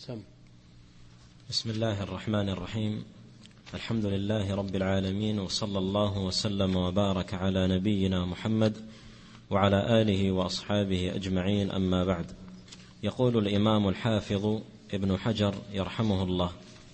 سم. بسم الله الرحمن الرحيم. الحمد لله رب العالمين، وصلى الله وسلم وبارك على نبينا محمد وعلى آله وأصحابه أجمعين، أما بعد. يقول الإمام الحافظ ابن حجر يرحمه الله: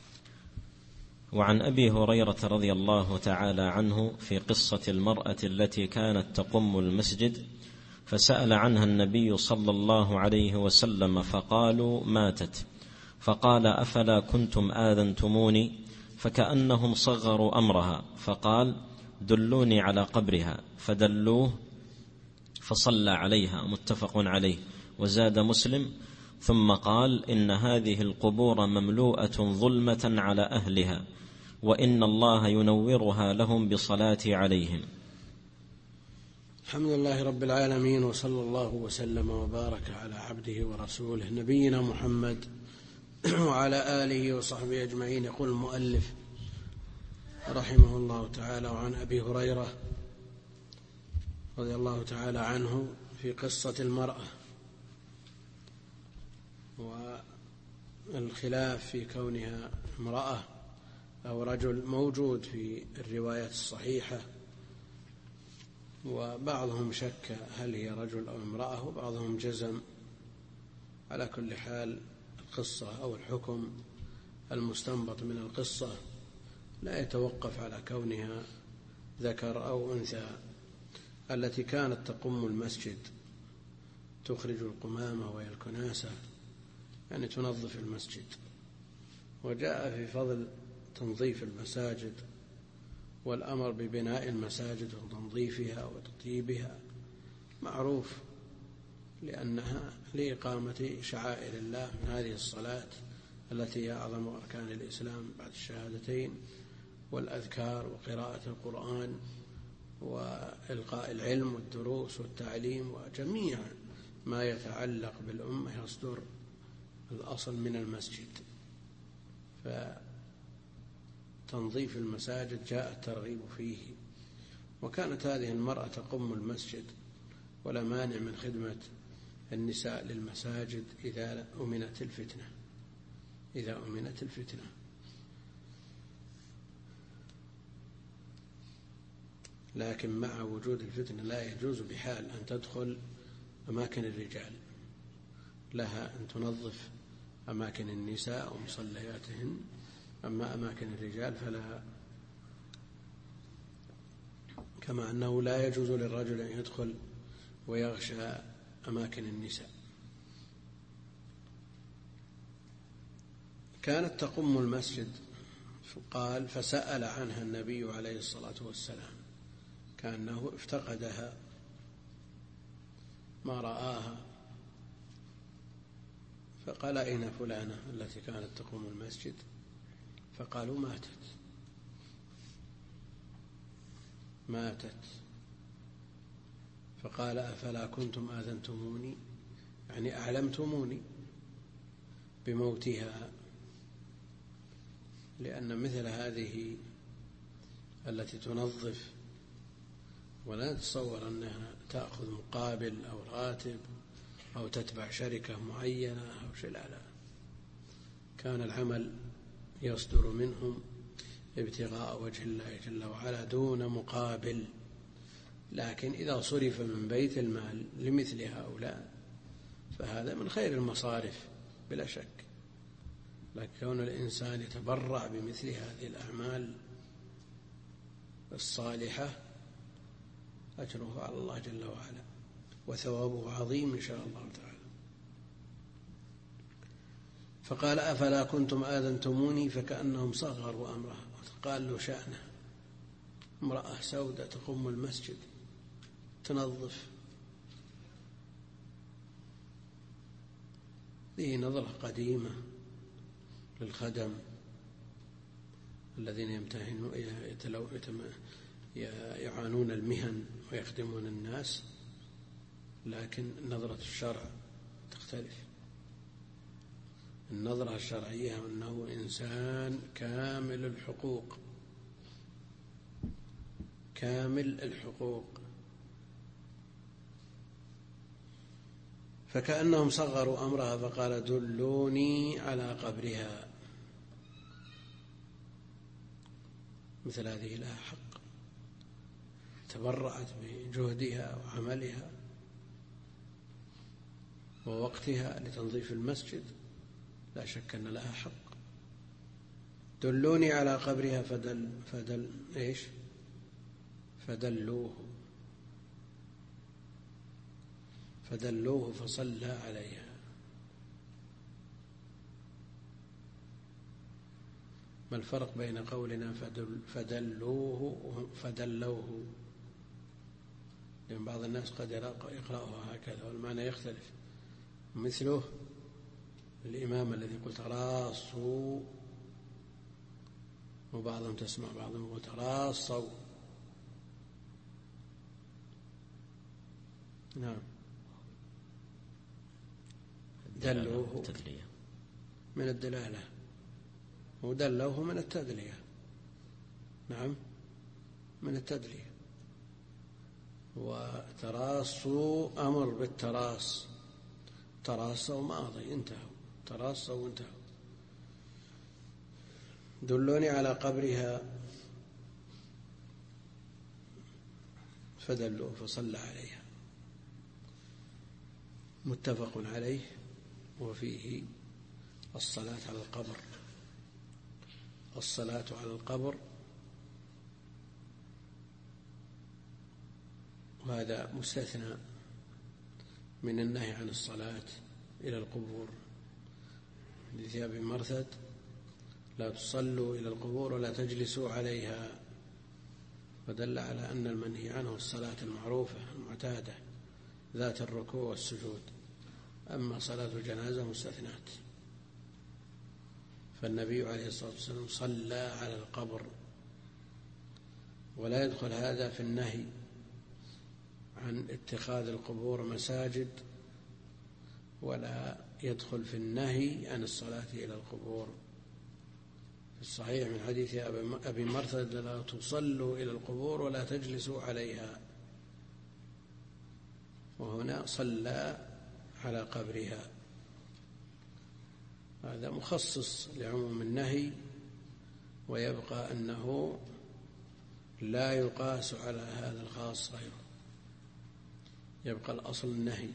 وعن أبي هريرة رضي الله تعالى عنه في قصة المرأة التي كانت تقم المسجد، فسأل عنها النبي صلى الله عليه وسلم فقالوا ماتت، فقال: أفلا كنتم آذنتموني؟ فكأنهم صغروا أمرها، فقال: دلوني على قبرها، فدلوه فصلى عليها، متفق عليه. وزاد مسلم: ثم قال: إن هذه القبور مملوءة ظلمة على أهلها، وإن الله ينورها لهم بصلاتي عليهم. الحمد لله رب العالمين، وصلى الله وسلم وبارك على عبده ورسوله نبينا محمد وعلى آله وصحبه أجمعين. يقول المؤلف رحمه الله تعالى: وعن أبي هريرة رضي الله تعالى عنه في قصة المرأة، والخلاف في كونها امرأة أو رجل موجود في الروايات الصحيحة، وبعضهم شك هل هي رجل أو امرأة، وبعضهم جزم. على كل حال القصة أو الحكم المستنبط من القصة لا يتوقف على كونها ذكر أو أنثى. التي كانت تقم المسجد تخرج القمامة وهي الكناسة، يعني تنظف المسجد. وجاء في فضل تنظيف المساجد والأمر ببناء المساجد وتنظيفها وتطيبها، معروف لأنها لإقامة شعائر الله من هذه الصلاة التي هي أعظم أركان الإسلام بعد الشهادتين والأذكار وقراءة القرآن وإلقاء العلم والدروس والتعليم، وجميع ما يتعلق بالأمة يصدر الأصل من المسجد. فتنظيف المساجد جاء الترغيب فيه. وكانت هذه المرأة تقم المسجد، ولا مانع من خدمة النساء للمساجد إذا أمنت الفتنة. لكن مع وجود الفتنة لا يجوز بحال أن تدخل أماكن الرجال، لها أن تنظف أماكن النساء ومصلياتهن، أما أماكن الرجال فلا. كما أنه لا يجوز للرجل أن يدخل ويغشى أماكن النساء. كانت تقم المسجد، قال: فسأل عنها النبي عليه الصلاة والسلام، كأنه افتقدها ما رآها، فقال: أين فلانة التي كانت تقوم المسجد؟ فقالوا: ماتت. فقال: أفلا كنتم آذنتموني؟ يعني أعلمتموني بموتها، لأن مثل هذه التي تنظف ولا نتصور أنها تأخذ مقابل أو راتب أو تتبع شركة معينة أو شيء، لا. كان العمل يصدر منهم ابتغاء وجه الله جل وعلا دون مقابل. لكن إذا صرف من بيت المال لمثل هؤلاء فهذا من خير المصارف بلا شك. لكن كون الإنسان يتبرع بمثل هذه الأعمال الصالحة أجره على الله جل وعلا وثوابه عظيم إن شاء الله تعالى. فقال: أفلا كنتم آذنتموني؟ فكأنهم صغروا أمرها، قال له شأنه، امرأة سوداء تقوم المسجد تنظف. ذي نظرة قديمة للخدم الذين يعانون المهن ويخدمون الناس، لكن نظرة الشرع تختلف. النظرة الشرعية أنه إنسان كامل الحقوق. فكأنهم صغروا أمرها فقال دلوني على قبرها. مثل هذه لها حق، تبرعت بجهدها وعملها ووقتها لتنظيف المسجد، لا شك أن لها حق. دلوني على قبرها فدلوه فصلى عليها. ما الفرق بين قولنا فدلوه؟ لأن بعض الناس قد يقرأها هكذا والمعنى يختلف. مثله الإمام الذي يقول تراصوا، وبعضهم تسمع بعضهم يقول تراصوا. نعم. دلوه من الدلالة، ودلوه من التدلية. نعم، من التدلية. وتراصوا أمر بالتراص، تراصوا ماضي انتهوا، تراصوا انتهوا. دلوني على قبرها فدلوه فصلى عليها. متفق عليه، وفيه الصلاة على القبر. الصلاة على القبر وهذا مستثنى من النهي عن الصلاة إلى القبور. لذي أبي مرثد لا تصلوا إلى القبور ولا تجلسوا عليها، فدل على أن المنهي عنه الصلاة المعروفة المعتادة ذات الركوع والسجود. أما صلاة الجنازة مستثنات. فالنبي عليه الصلاة والسلام صلى على القبر، ولا يدخل هذا في النهي عن اتخاذ القبور مساجد، ولا يدخل في النهي عن الصلاة إلى القبور. في الصحيح من حديث أبي مرثد لا تصلوا إلى القبور ولا تجلسوا عليها، وهنا صلى على قبرها. هذا مخصص لعموم النهي، ويبقى أنه لا يقاس على هذا الخاص غيره. يبقى الأصل النهي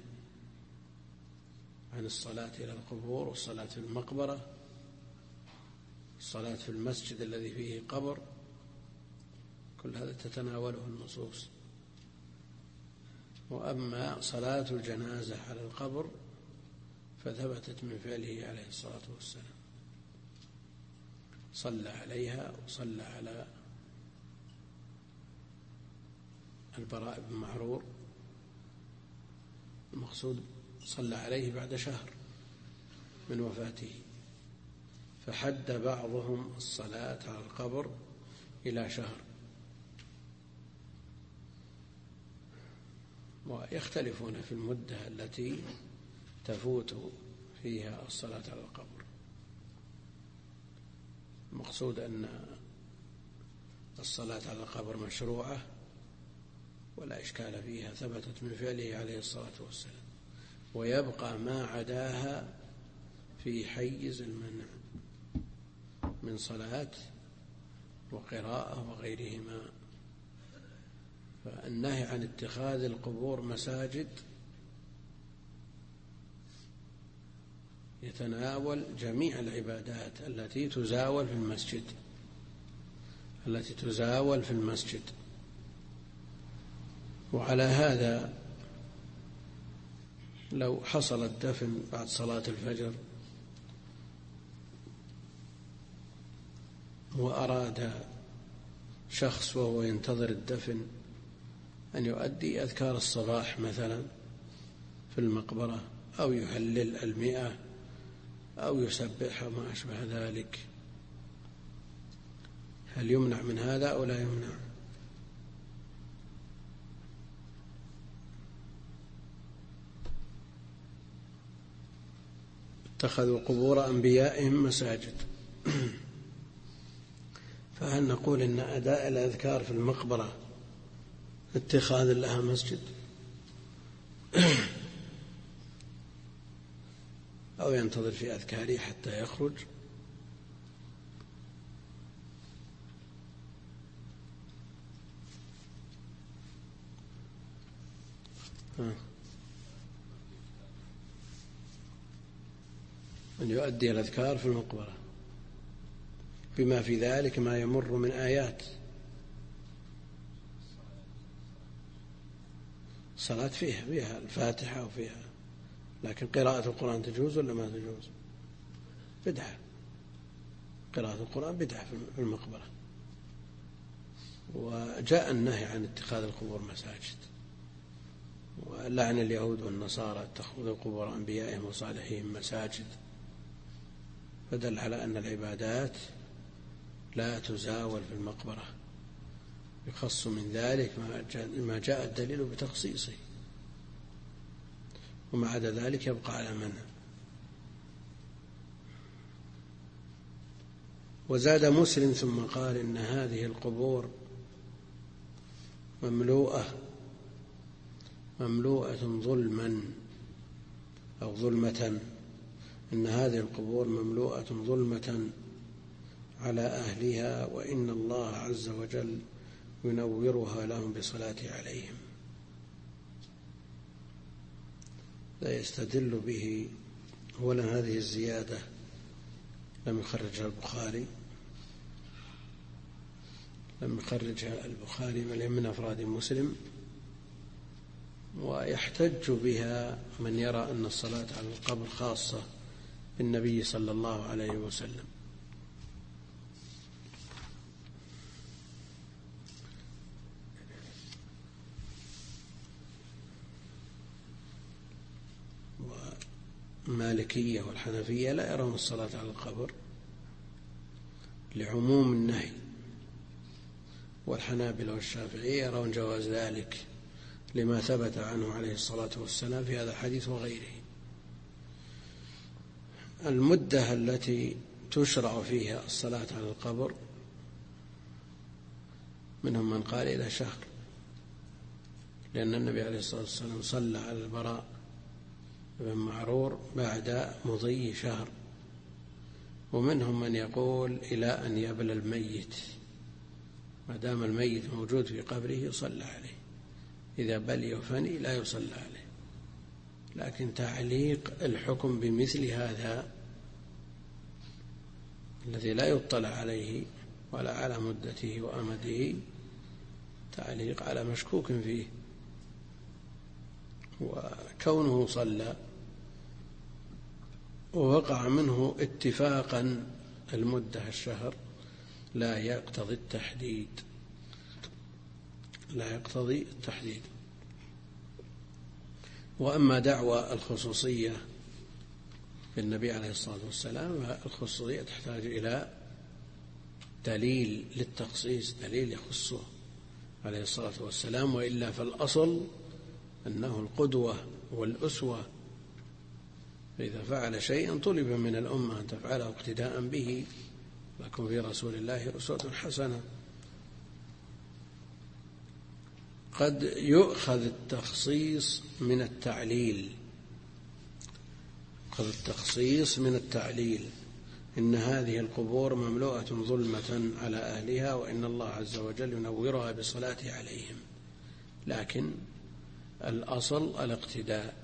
عن الصلاة إلى القبور والصلاة في المقبرة، الصلاة في المسجد الذي فيه قبر، كل هذا تتناوله النصوص. وأما صلاة الجنازة على القبر فثبتت من فعله عليه الصلاة والسلام، صلى عليها وصلى على البراء بن معرور. المقصود صلى عليه بعد شهر من وفاته، فحد بعضهم الصلاة على القبر إلى شهر، ويختلفون في المدة التي تفوت فيها الصلاة على القبر. المقصود أن الصلاة على القبر مشروعة ولا إشكال فيها، ثبتت من فعله عليه الصلاة والسلام، ويبقى ما عداها في حيز المنع من صلاة وقراءة وغيرهما. فالنهي عن اتخاذ القبور مساجد يتناول جميع العبادات التي تزاول في المسجد. وعلى هذا لو حصل الدفن بعد صلاة الفجر وأراد شخص وهو ينتظر الدفن أن يؤدي أذكار الصباح مثلا في المقبرة، أو يهلل 100 أو يسبح ما أشبه ذلك، هل يمنع من هذا أو لا يمنع؟ اتخذوا قبور أنبيائهم مساجد. فهل نقول إن أداء الأذكار في المقبرة اتخاذ لها مسجد؟ أو ينتظر في أذكاره حتى يخرج. أن يؤدي الأذكار في المقبرة بما في ذلك ما يمر من آيات. الصلاة فيها الفاتحة وفيها، لكن قراءة القرآن تجوز ولا ما تجوز؟ بدعة. قراءة القرآن بدعة في المقبرة. وجاء النهي عن اتخاذ القبور مساجد، ولعن اليهود والنصارى اتخذوا قبور أنبيائهم وصالحين مساجد، فدل على أن العبادات لا تزاول في المقبرة، يخص من ذلك ما جاء الدليل بتخصيصه، وما عدا ذلك يبقى على منع. وزاد مسلم ثم قال إن هذه القبور مملوءة ظلما أو ظلمة، إن هذه القبور مملوءة ظلمة على أهلها، وإن الله عز وجل ينورها لهم بالصلاة عليهم. لا يستدل به. أولا هذه الزيادة لم يخرجها البخاري بل من أفراد مسلم، ويحتج بها من يرى أن الصلاة على القبر خاصة بالنبي صلى الله عليه وسلم. والمالكية والحنفية لا يرون الصلاة على القبر لعموم النهي، والحنابلة والشافعية يرون جواز ذلك لما ثبت عنه عليه الصلاة والسلام في هذا الحديث وغيره. المدة التي تشرع فيها الصلاة على القبر منهم من قال إلى شهر، لأن النبي عليه الصلاة والسلام صلى على البراء بن معرور بعد مضي شهر. ومنهم من يقول إلى أن يبلى الميت، ما دام الميت موجود في قبره يصلى عليه، إذا بلي وفني لا يصلى عليه. لكن تعليق الحكم بمثل هذا الذي لا يطلع عليه ولا على مدته وأمده تعليق على مشكوك فيه، وكونه صلى ووقع منه اتفاقا المدة الشهر لا يقتضي التحديد. وأما دعوى الخصوصية بالنبي عليه الصلاة والسلام، الخصوصية تحتاج إلى دليل للتخصيص، دليل يخصه عليه الصلاة والسلام، وإلا فالأصل أنه القدوة والأسوة، فإذا فعل شيئا طلب من الأمة أن تفعله اقتداء به، لكم في رسول الله أسوة حسنة. قد يؤخذ التخصيص من التعليل، إن هذه القبور مملوءة ظلمة على أهلها، وإن الله عز وجل ينورها بالصلاة عليهم، لكن الأصل الاقتداء،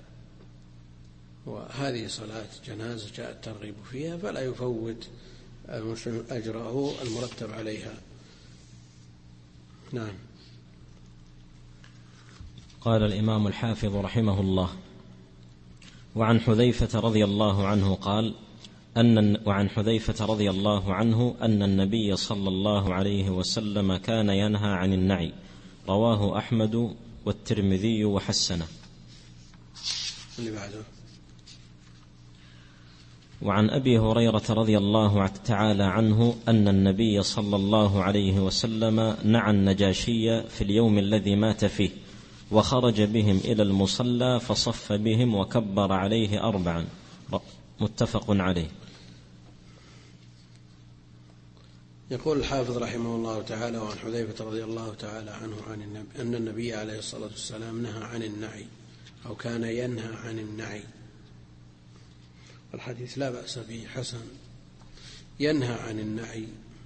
وهذه صلاة جنازة جاء الترغيب فيها، فلا يفوت المسلم أجره المرتب عليها. نعم. قال الإمام الحافظ رحمه الله: وعن حذيفة رضي الله عنه قال أن النبي صلى الله عليه وسلم كان ينهى عن النعي، رواه أحمد والترمذي وحسنه. وعن أبي هريرة رضي الله تعالى عنه أن النبي صلى الله عليه وسلم نعى النجاشي في اليوم الذي مات فيه، وخرج بهم إلى المصلى فصف بهم وكبر عليه 4. متفق عليه. يقول الحافظ رحمه الله تعالى: وعن حذيفة رضي الله تعالى عنه أن النبي عليه الصلاة والسلام نهى عن النعي، أو كان ينهى عن النعي. الحديث لا بأس به حسن، ينهى عن النعي.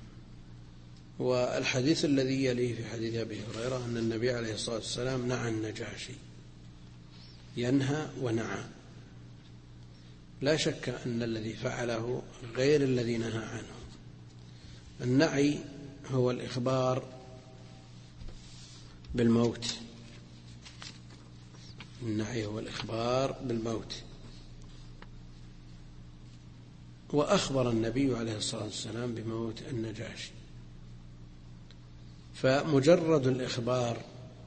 والحديث الذي يليه في حديث أبي هريرة أن النبي عليه الصلاة والسلام نعى النجاشي، ينهى ونعى. لا شك أن الذي فعله غير الذي نهى عنه. النعي هو الإخبار بالموت، النعي هو الإخبار بالموت. وأخبر النبي عليه الصلاة والسلام بموت النجاشي، فمجرد الإخبار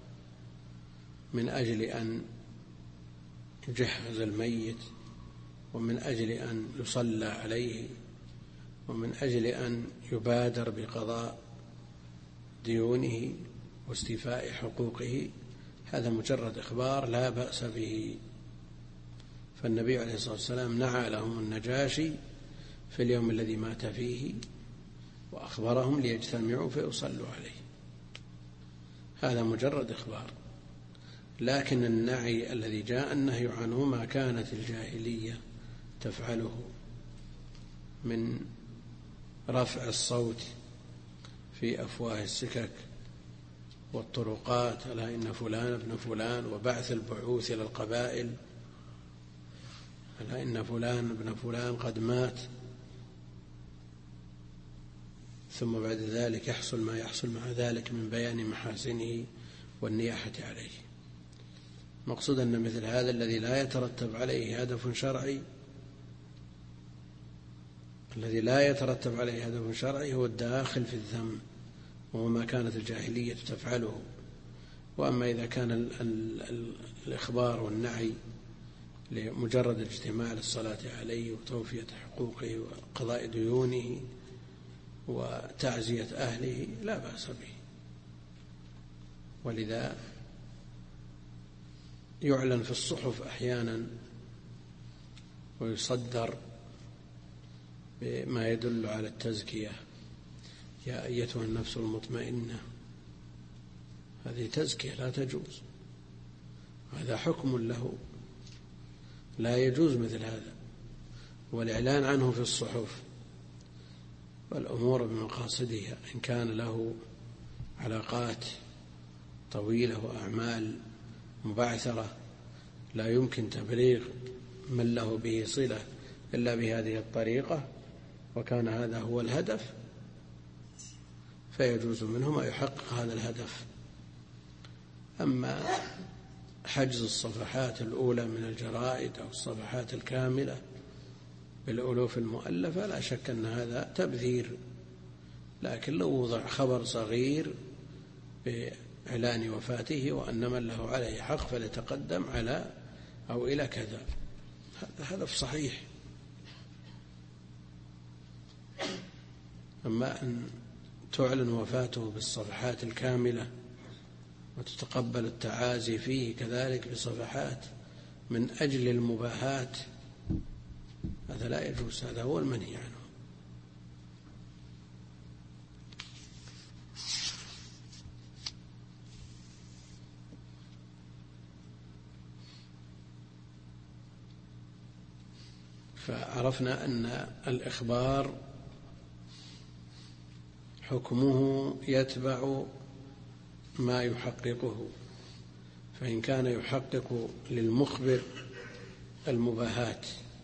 من أجل أن يجهز الميت، ومن أجل أن يصلى عليه، ومن أجل أن يبادر بقضاء ديونه واستيفاء حقوقه، هذا مجرد إخبار لا بأس به. فالنبي عليه الصلاة والسلام نعى لهم النجاشي في اليوم الذي مات فيه، وأخبرهم ليجتمعوا فيصلوا عليه، هذا مجرد إخبار. لكن النعي الذي جاء النهي عنه ما كانت الجاهلية تفعله من رفع الصوت في أفواه السكك والطرقات، ألا إن فلان ابن فلان، وبعث البعوث إلى القبائل، ألا إن فلان ابن فلان قد مات، ثم بعد ذلك يحصل ما يحصل مع ذلك من بيان محاسنه والنياحة عليه. مقصود أن مثل هذا الذي لا يترتب عليه هدف شرعي، الذي لا يترتب عليه هدف شرعي هو الداخل في الذم، وهو ما كانت الجاهلية تفعله. وأما إذا كان الإخبار والنعي لمجرد الاجتماع للصلاة عليه وتوفية حقوقه وقضاء ديونه وتعزية أهله لا بأس به. ولذا يعلن في الصحف أحيانا ويصدر بما يدل على التزكية: يا أيتها النفس المطمئنة. هذه تزكية لا تجوز، هذا حكم له، لا يجوز مثل هذا. والإعلان عنه في الصحف والأمور بمقاصدها، إن كان له علاقات طويلة وأعمال مبعثرة لا يمكن تبليغ من له به صلة إلا بهذه الطريقة، وكان هذا هو الهدف، فيجوز منه ما يحقق هذا الهدف. أما حجز الصفحات الأولى من الجرائد أو الصفحات الكاملة بالألوف المؤلفة لا شك أن هذا تبذير، لكن لو وضع خبر صغير بإعلان وفاته وأن من له عليه حق فليتقدم على أو إلى كذا، هذا هدف صحيح. أما أن تعلن وفاته بالصفحات الكاملة وتتقبل التعازي فيه كذلك بصفحات من أجل المباهات، هذا لا يجوز، هذا هو المنهي عنه. فعرفنا أن الإخبار حكمه يتبع ما يحققه، فإن كان يحقق للمخبر المباهات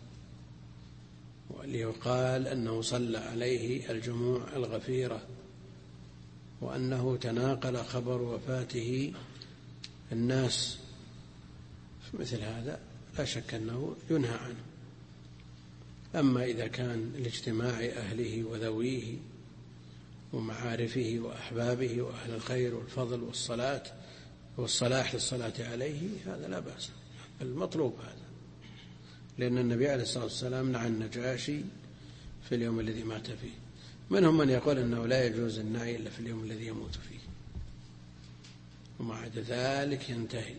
وليقال أنه صلى عليه الجموع الغفيرة وأنه تناقل خبر وفاته الناس، مثل هذا لا شك أنه ينهى عنه. أما إذا كان لاجتماع أهله وذويه ومعارفه وأحبابه وأهل الخير والفضل والصلاح للصلاة عليه، هذا لا بأس، المطلوب هذا، لأن النبي عليه الصلاة والسلام نعى النجاشي في اليوم الذي مات فيه. منهم من يقول أنه لا يجوز النعي إلا في اليوم الذي يموت فيه، ومع ذلك ينتهي.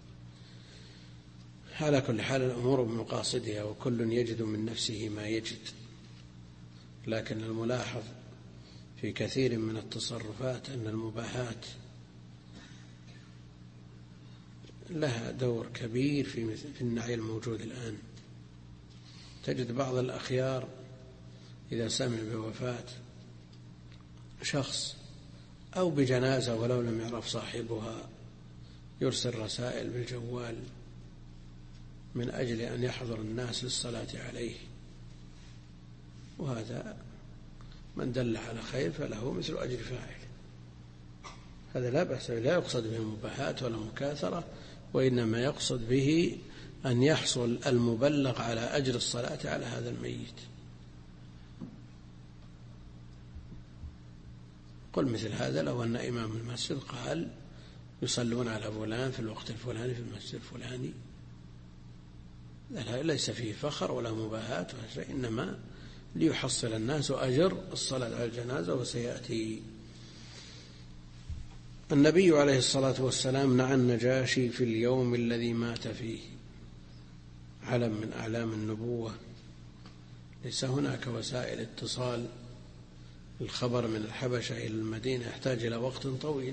على كل حال الأمور بمقاصدها، وكل يجد من نفسه ما يجد. لكن الملاحظ في كثير من التصرفات أن المباحات لها دور كبير في النعي الموجود الآن. تجد بعض الأخيار إذا سمع بوفاة شخص أو بجنازة ولو لم يعرف صاحبها يرسل رسائل بالجوال من أجل أن يحضر الناس للصلاة عليه، وهذا من دل على خير فله مثل أجر فاعل. هذا لا بأس، لا يقصد به مباحات ولا مكاثرة، وإنما يقصد به أن يحصل المبلغ على أجر الصلاة على هذا الميت. قل مثل هذا لو أن إمام المسجد قال يصلون على فلان في الوقت الفلاني في المسجد الفلاني، ليس فيه فخر ولا مباهات ولا شيء، إنما ليحصل الناس أجر الصلاة على الجنازة. وسيأتي النبي عليه الصلاة والسلام نعى النجاشي في اليوم الذي مات فيه، علم من أعلام النبوة. ليس هناك وسائل اتصال، الخبر من الحبشة إلى المدينة يحتاج إلى وقت طويل،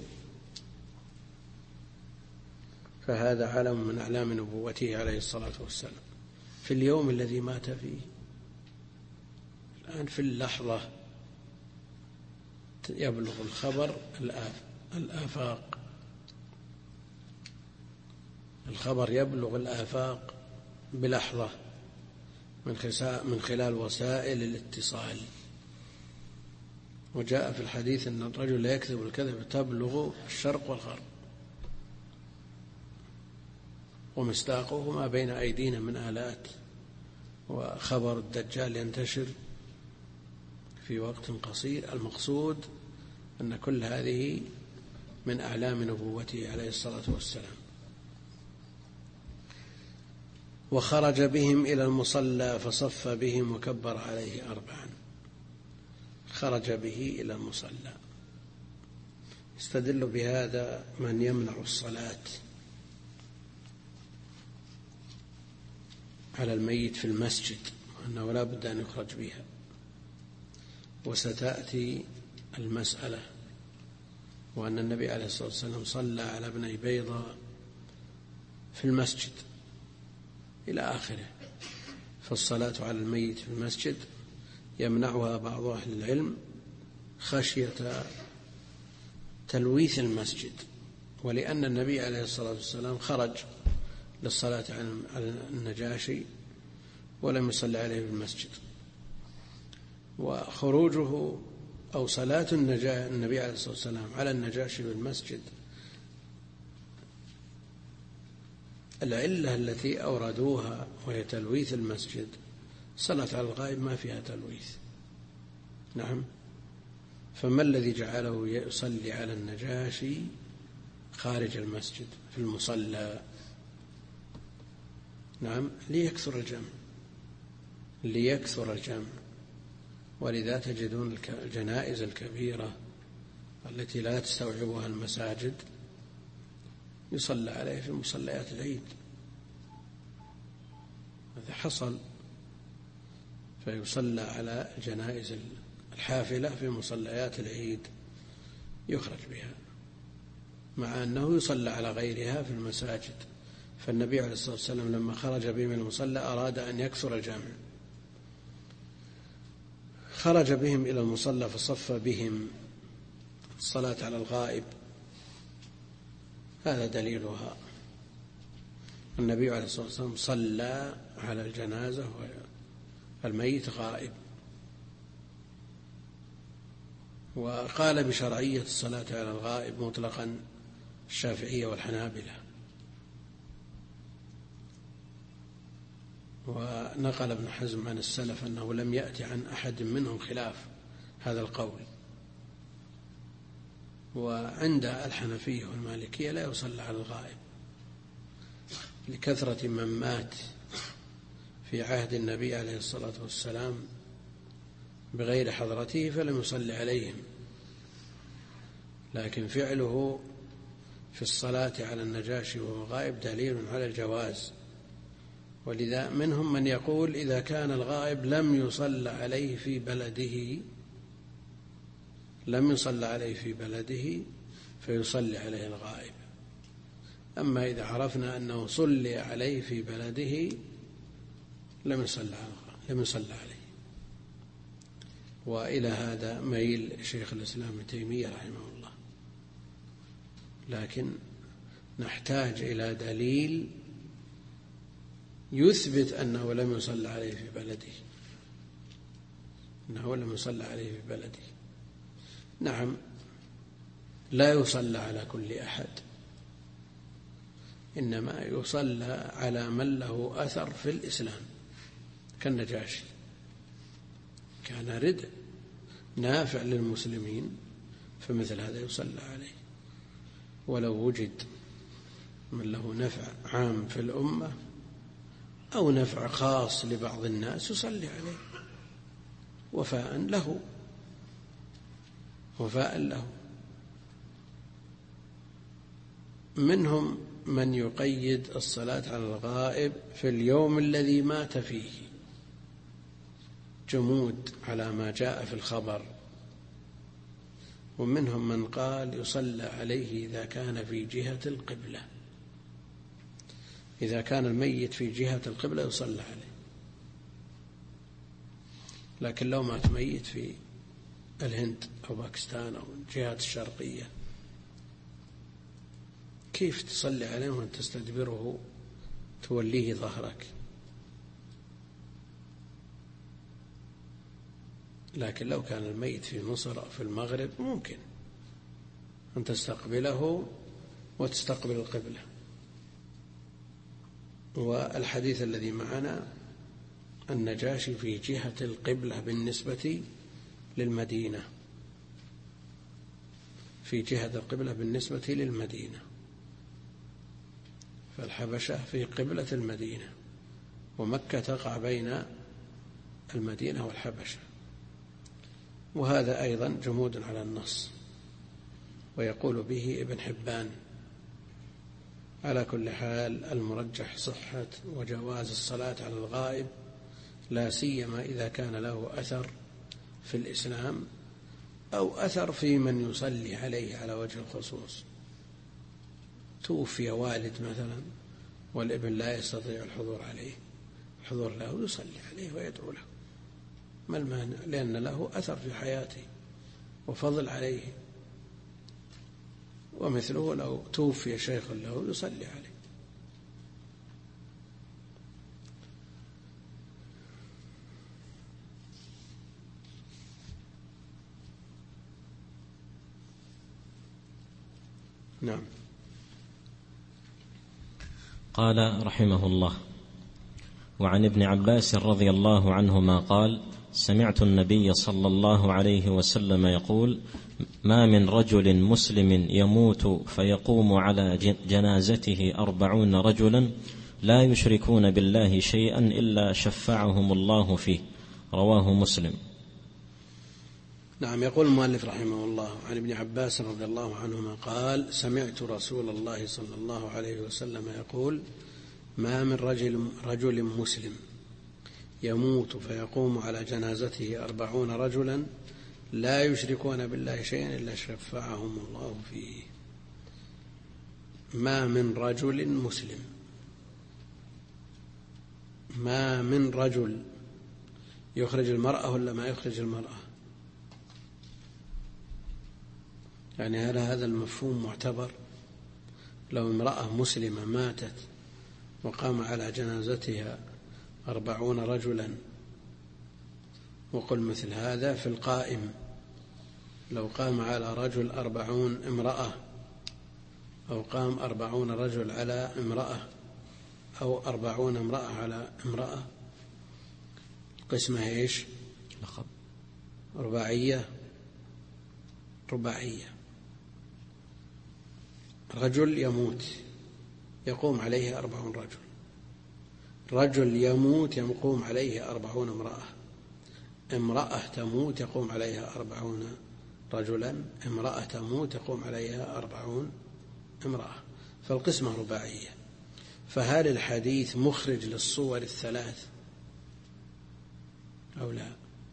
فهذا علم من أعلام نبوته عليه الصلاة والسلام في اليوم الذي مات فيه. الآن في اللحظة يبلغ الخبر الآفاق، الخبر يبلغ الآفاق بلحظة من خلال وسائل الاتصال. وجاء في الحديث أن الرجل لا يكذب الكذب تبلغ الشرق والغرب، ومصداقه ما بين أيدينا من آلات، وخبر الدجال ينتشر في وقت قصير. المقصود أن كل هذه من أعلام نبوته عليه الصلاة والسلام. وخرج بهم إلى المصلى فصف بهم وكبر عليه 4. خرج به إلى المصلى. يستدل بهذا من يمنع الصلاة على الميت في المسجد، أنه لا بد أن يخرج بها. وستأتي المسألة، وأن النبي عليه الصلاة والسلام صلى على ابني بيضة في المسجد إلى آخره. فالصلاة على الميت في المسجد يمنعها بعض أهل العلم خشية تلويث المسجد، ولأن النبي عليه الصلاة والسلام خرج للصلاة على النجاشي ولم يصلي عليه في المسجد. وخروجه أو صلاة النبي عليه الصلاة والسلام على النجاشي في المسجد، العلة التي أوردوها وهي تلويث المسجد، صلاة على الغائب ما فيها تلويث. نعم، فما الذي جعله يصلي على النجاشي خارج المسجد في المصلى؟ نعم، ليكثر الجمع. ولذا تجدون الجنائز الكبيرة التي لا تستوعبها المساجد يصلى عليه في مصليات العيد. هذا حصل، فيصلى على الجنائز الحافلة في مصليات العيد يخرج بها، مع أنه يصلى على غيرها في المساجد. فالنبي عليه الصلاة والسلام لما خرج بهم من المصلى أراد أن يكثر الجمع، خرج بهم إلى المصلى فصف بهم. الصلاة على الغائب هذا دليلها، النبي عليه الصلاة والسلام صلى على الجنازة والميت غائب. وقال بشرعية الصلاة على الغائب مطلقا الشافعية والحنابلة، ونقل ابن حزم عن السلف أنه لم يأتي عن أحد منهم خلاف هذا القول. وعند الحنفية والمالكية لا يصلى على الغائب لكثرة من مات في عهد النبي عليه الصلاة والسلام بغير حضرته فلم يصلي عليهم، لكن فعله في الصلاة على النجاشي وهو غائب دليل على الجواز. ولذا منهم من يقول إذا كان الغائب لم يصلى عليه في بلده فيصلي عليه الغائب. أما إذا عرفنا أنه صلي عليه في بلده لم يصلى على الغائب. لم يصلى عليه. وإلى هذا ميل شيخ الإسلام ابن تيمية رحمه الله، لكن نحتاج إلى دليل يثبت أنه لم يصلى عليه في بلده، أنه لم يصلى عليه في بلده. نعم، لا يصلى على كل أحد، إنما يصلى على من له أثر في الإسلام، كالنجاشي كان ردء نافع للمسلمين، فمثل هذا يصلى عليه. ولو وجد من له نفع عام في الأمة أو نفع خاص لبعض الناس يصلي عليه وفاء له، وفاء له. منهم من يقيد الصلاة على الغائب في اليوم الذي مات فيه، جمود على ما جاء في الخبر. ومنهم من قال يصلى عليه إذا كان في جهة القبلة، إذا كان الميت في جهة القبلة يصلى عليه. لكن لو مات ميت في الهند أو باكستان أو الجهات الشرقية، كيف تصلي عليه وأن تستدبره توليه ظهرك؟ لكن لو كان الميت في مصر أو في المغرب ممكن أن تستقبله وتستقبل القبلة. والحديث الذي معنا النجاشي في جهة القبلة بالنسبة للمدينة، في جهة القبلة بالنسبة للمدينة، فالحبشة في قبلة المدينة، ومكة تقع بين المدينة والحبشة. وهذا أيضا جمود على النص، ويقول به ابن حبان. على كل حال المرجح صحة وجواز الصلاة على الغائب، لا سيما إذا كان له أثر في الإسلام أو أثر في من يصلي عليه على وجه الخصوص. توفي والد مثلا والابن لا يستطيع الحضور له، يصلي عليه ويدعو له، ما المانع؟ لأن له أثر في حياته وفضل عليه. ومثله لو توفي شيخ له يصلي عليه. نعم. قال رحمه الله: وعن ابن عباس رضي الله عنهما قال: سمعت النبي صلى الله عليه وسلم يقول: ما من رجل مسلم يموت فيقوم على جنازته 40 رجلا لا يشركون بالله شيئا إلا شفعهم الله فيه. رواه مسلم. نعم. يقول المؤلف رحمه الله: عن ابن عباس رضي الله عنهما قال: سمعت رسول الله صلى الله عليه وسلم يقول: ما من رجل مسلم يموت فيقوم على جنازته 40 رجلا لا يشركون بالله شيئا إلا شفعهم الله فيه. ما من رجل مسلم، ما من رجل يخرج المرأة ولا ما يخرج المرأة؟ يعني هذا المفهوم معتبر. لو امرأة مسلمة ماتت وقام على جنازتها 40 رجلا، وقل مثل هذا في القائم، لو قام على رجل 40 امرأة، أو قام 40 رجل على امرأة، أو 40 امرأة على امرأة، قسمها إيش؟ رباعية. رجل يموت يقوم عليه 40 رجل، رجل يموت يقوم عليه 40 امرأة، امرأة تموت يقوم عليها 40 رجلا، امرأة تموت يقوم عليها 40 امرأة، فالقسمة رباعية. فهل الحديث مخرج للصور الثلاث أو لا؟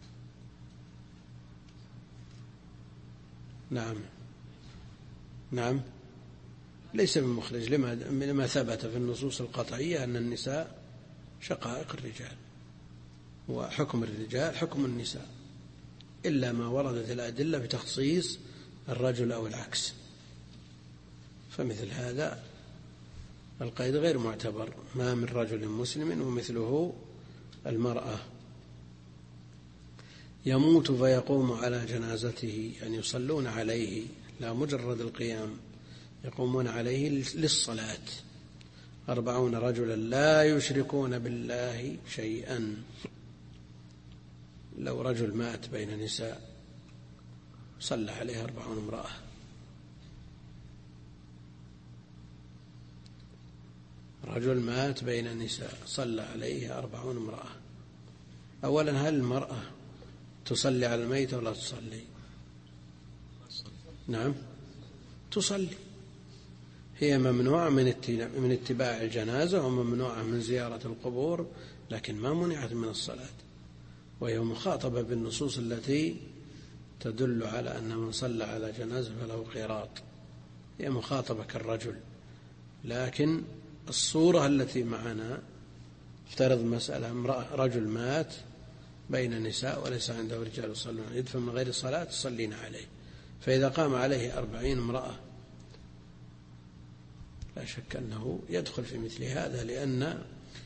نعم، ليس بمخرج. لما ثبت في النصوص القطعية أن النساء شقائق الرجال، وحكم الرجال حكم النساء، إلا ما وردت الأدلة بتخصيص الرجل أو العكس، فمثل هذا القيد غير معتبر. ما من رجل مسلم ومثله المرأة يموت فيقوم على جنازته، يعني يصلون عليه لا مجرد القيام، يقومون عليه للصلاة 40 رجلا لا يشركون بالله شيئا. لو رجل مات بين نساء صلى عليه 40 امرأة، رجل مات بين نساء صلى عليه 40 امرأة. أولا هل المرأة تصلي على الميت ولا تصلي؟ نعم تصلي، هي ممنوعة من اتباع الجنازة وممنوعة من زيارة القبور، لكن ما منعت من الصلاة، وهي مخاطبة بالنصوص التي تدل على أن من صلى على جنازة فله قيراط، هي مخاطبة كالرجل. لكن الصورة التي معنا افترض مسألة رجل مات بين نساء وليس عنده رجال يصلون، يدفن من غير الصلاة تصلين عليه، فإذا قام عليه 40 امرأة لا شك أنه يدخل في مثل هذا، لأن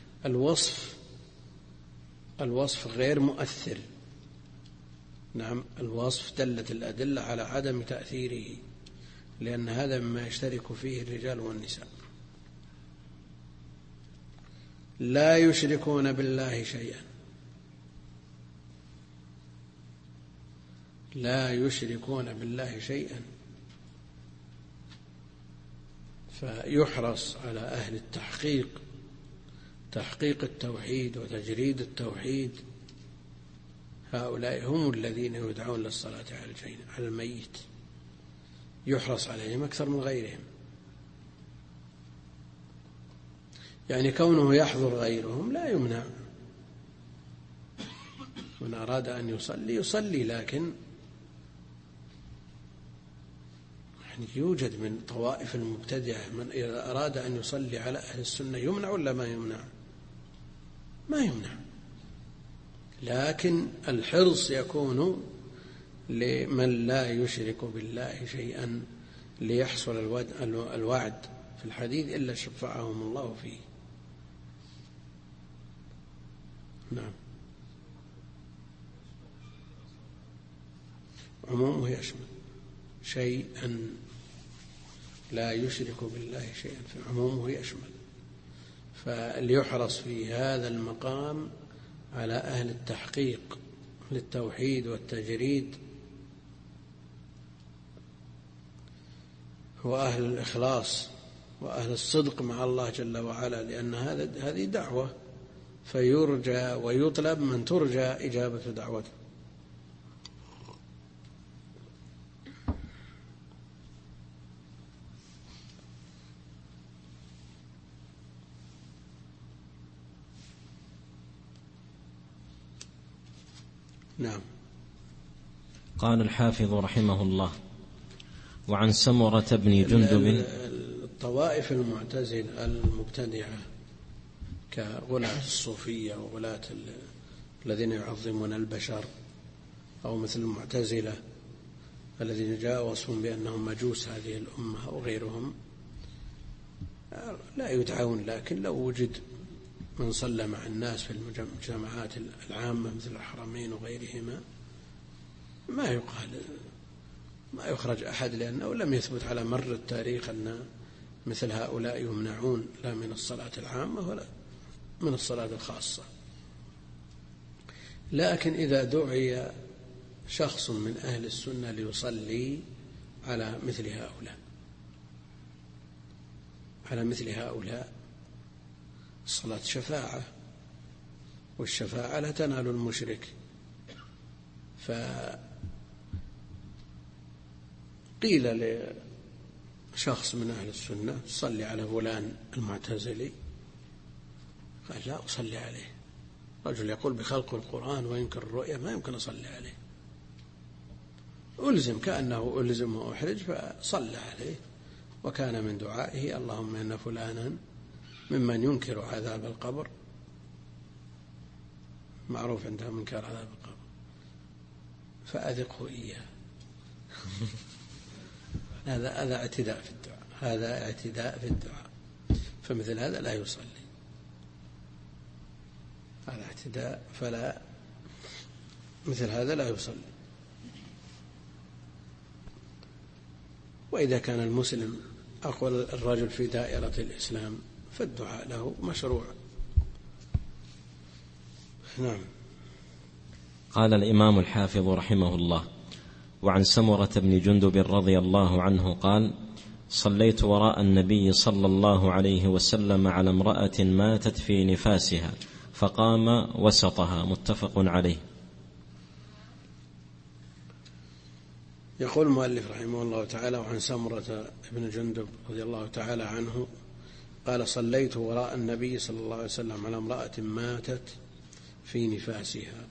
الوصف غير مؤثر. نعم الوصف دلت الأدلة على عدم تأثيره، لأن هذا مما يشترك فيه الرجال والنساء. لا يشركون بالله شيئا، لا يشركون بالله شيئا، فيحرص على أهل تحقيق التوحيد وتجريد التوحيد. هؤلاء هم الذين يدعون للصلاة على الميت، يحرص عليهم أكثر من غيرهم. يعني كونه يحضر غيرهم لا يمنع، من أراد أن يصلي، لكن يعني يوجد من طوائف المبتدعة من إذا أراد أن يصلي على أهل السنة يمنع ولا ما يمنع؟ ما يمنع، لكن الحرص يكون لمن لا يشرك بالله شيئا، ليحصل الوعد في الحديث إلا شفعهم الله فيه. نعم عمومه يشمل شيئا، لا يشرك بالله شيئا، فعمومه يشمل. فليحرص في هذا المقام على أهل التحقيق للتوحيد والتجريد وأهل الإخلاص وأهل الصدق مع الله جل وعلا، لأن هذه دعوة، فيرجى ويطلب من ترجى إجابة دعوته. نعم. قال الحافظ رحمه الله: وعن سمرة بن جندب. الطوائف المعتزلة المبتدعة كغلاة الصوفية وغلاة الذين يعظمون البشر، أو مثل المعتزلة الذين جاء وصفهم بأنهم مجوس هذه الأمة أو غيرهم، لا يدعون، لكن لو وجد من صلى مع الناس في الجماعات العامة مثل الحرمين وغيرهما ما يقال، ما يخرج أحد، لأنه لم يثبت على مر التاريخ أن مثل هؤلاء يمنعون لا من الصلاة العامة ولا من الصلاة الخاصة. لكن إذا دعي شخص من أهل السنة ليصلي على مثل هؤلاء الصلاة شفاعة، والشفاعة لا تنال المشرك، فقيل لشخص من أهل السنة صلي على فلان المعتزلي، قال لا أصلي عليه، رجل يقول بخلق القرآن وينكر الرؤية ما يمكن أصلي عليه، ألزم كأنه ألزم وأحرج، فصلى عليه، وكان من دعائه اللهم إن فلانا ممن ينكر عذاب القبر معروف عندها منكر عذاب القبر، فأذقه إياه. هذا اعتداء في الدعاء، هذا اعتداء في الدعاء، فمثل هذا لا يصلي، هذا اعتداء، فلا مثل هذا لا يصلي. وإذا كان المسلم أقول الرجل في دائرة الإسلام فالدعاء له مشروع. نعم. قال الإمام الحافظ رحمه الله: وعن سمرة بن جندب رضي الله عنه قال: صليت وراء النبي صلى الله عليه وسلم على امرأة ماتت في نفاسها فقام وسطها. متفق عليه. يقول المؤلف رحمه الله تعالى: وعن سمرة بن جندب رضي الله تعالى عنه قال: صليت وراء النبي صلى الله عليه وسلم على امرأة ماتت في نفاسها.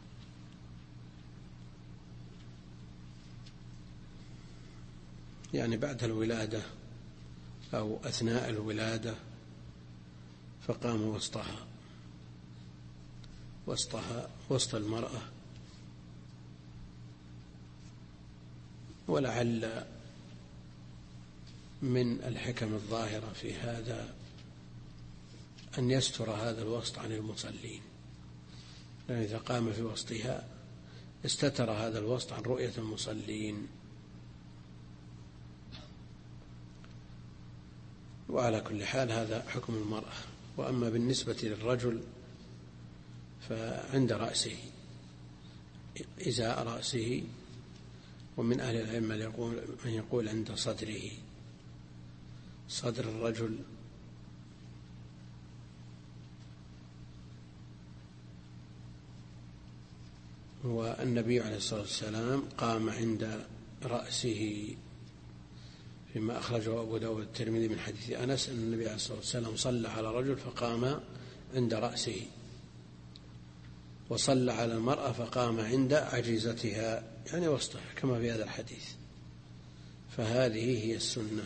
يعني بعد الولادة أو أثناء الولادة، فقام وسط المرأة. ولعل من الحكم الظاهرة في هذا أن يستر هذا الوسط عن المصلين، لأن إذا قام في وسطها استتر هذا الوسط عن رؤية المصلين. وعلى كل حال هذا حكم المرأة. وأما بالنسبة للرجل فعند رأسه، إزاء رأسه، ومن أهل العلم من يقول عند صدره، صدر الرجل. والنبي عليه الصلاة والسلام قام عند رأسه، فيما أخرجه أبو داود الترمذي من حديث أنس أن النبي عليه الصلاة والسلام صلى على رجل فقام عند رأسه، وصلى على المرأة فقام عند عجيزتها، يعني وسطها، كما في هذا الحديث. فهذه هي السنة.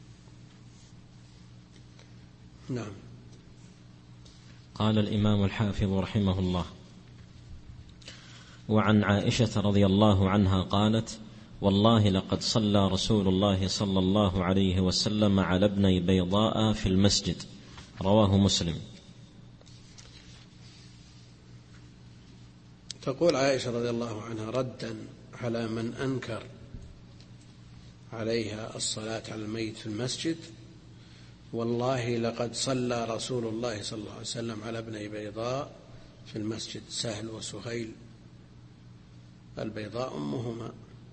نعم. قال الإمام الحافظ رحمه الله: وعن عائشة رضي الله عنها قالت: والله لقد صلى رسول الله صلى الله عليه وسلم على ابني بيضاء في المسجد. رواه مسلم. تقول عائشة رضي الله عنها ردا على من أنكر عليها الصلاة على الميت في المسجد: والله لقد صلى رسول الله صلى الله عليه وسلم على ابني بيضاء في المسجد، سهل وسهيل. البيضاء أمهما،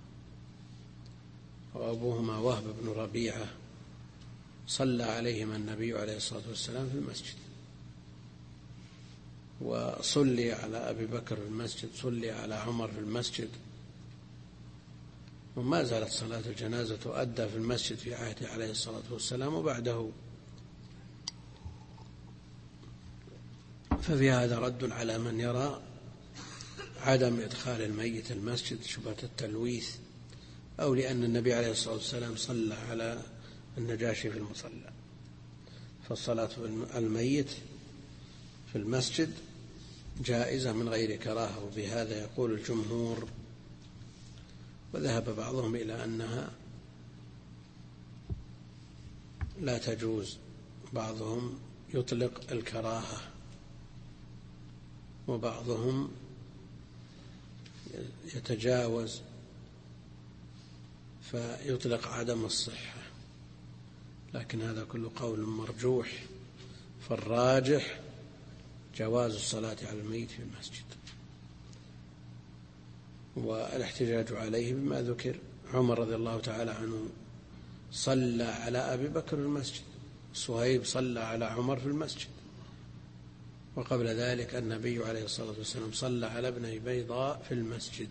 وأبوهما وهب بن ربيعة، صلى عليهما النبي عليه الصلاة والسلام في المسجد. وصلي على أبي بكر في المسجد، صلي على عمر في المسجد، وما زالت صلاة الجنازة تؤدى في المسجد في عهده عليه الصلاة والسلام وبعده. ففي هذا رد على من يرى عدم إدخال الميت المسجد شبهة التلويث، أو لأن النبي عليه الصلاة والسلام صلى على النجاشي في المصلى. فالصلاة الميت في المسجد جائزة من غير كراهة، وبهذا يقول الجمهور. وذهب بعضهم إلى أنها لا تجوز، بعضهم يطلق الكراهة، وبعضهم يتجاوز فيطلق عدم الصحة. لكن هذا كله قول مرجوح، فالراجح جواز الصلاة على الميت في المسجد، والاحتجاج عليه بما ذكر. عمر رضي الله تعالى عنه صلى على أبي بكر في المسجد، صهيب صلى على عمر في المسجد، وقبل ذلك النبي عليه الصلاة والسلام صلى على ابني بيضاء في المسجد.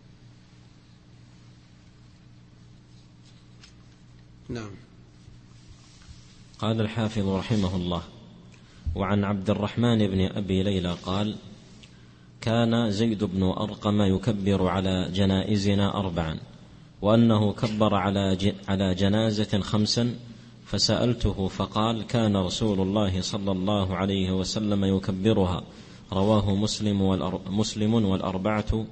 نعم. قال الحافظ رحمه الله: وعن عبد الرحمن بن أبي ليلى قال: كان زيد بن أرقم يكبر على جنائزنا 4، وأنه كبر على جنازة 5، فسألته فقال: كان رسول الله صلى الله عليه وسلم يكبرها. رواه مسلم والأربعة.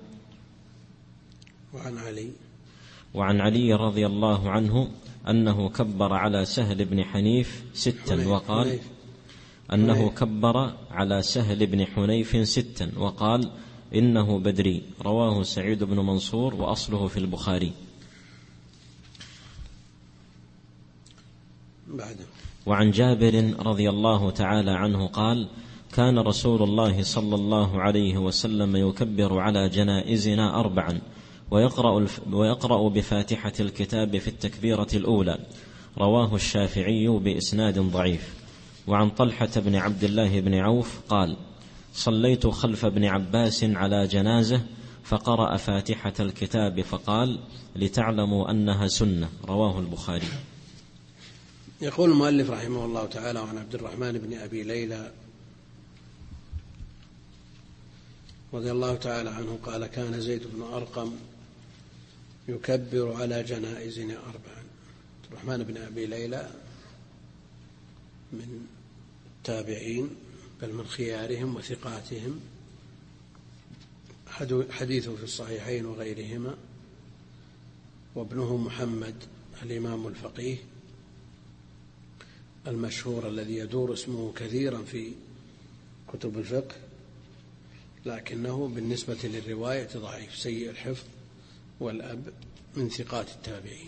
وعن علي رضي الله عنه أنه كبر على سهل بن حنيف 6 وقال أنه كبر على سهل بن حنيف 6 وقال إنه بدري. رواه سعيد بن منصور وأصله في البخاري. وعن جابر رضي الله تعالى عنه قال كان رسول الله صلى الله عليه وسلم يكبر على جنائزنا 4 ويقرأ بفاتحة الكتاب في التكبيرة الأولى. رواه الشافعي بإسناد ضعيف. وعن طلحة بن عبد الله بن عوف قال صليت خلف ابن عباس على جنازة فقرأ فاتحة الكتاب فقال لتعلموا أنها سنة. رواه البخاري. يقول المؤلف رحمه الله تعالى عن عبد الرحمن بن أبي ليلى رضي الله تعالى عنه قال كان زيد بن أرقم يكبر على جنائزنا 4. عبد الرحمن بن أبي ليلى من التابعين بل من خيارهم وثقاتهم، حديثه في الصحيحين وغيرهما، وابنه محمد الإمام الفقيه المشهور الذي يدور اسمه كثيرا في كتب الفقه، لكنه بالنسبة للرواية ضعيف سيء الحفظ، والأب من ثقات التابعين.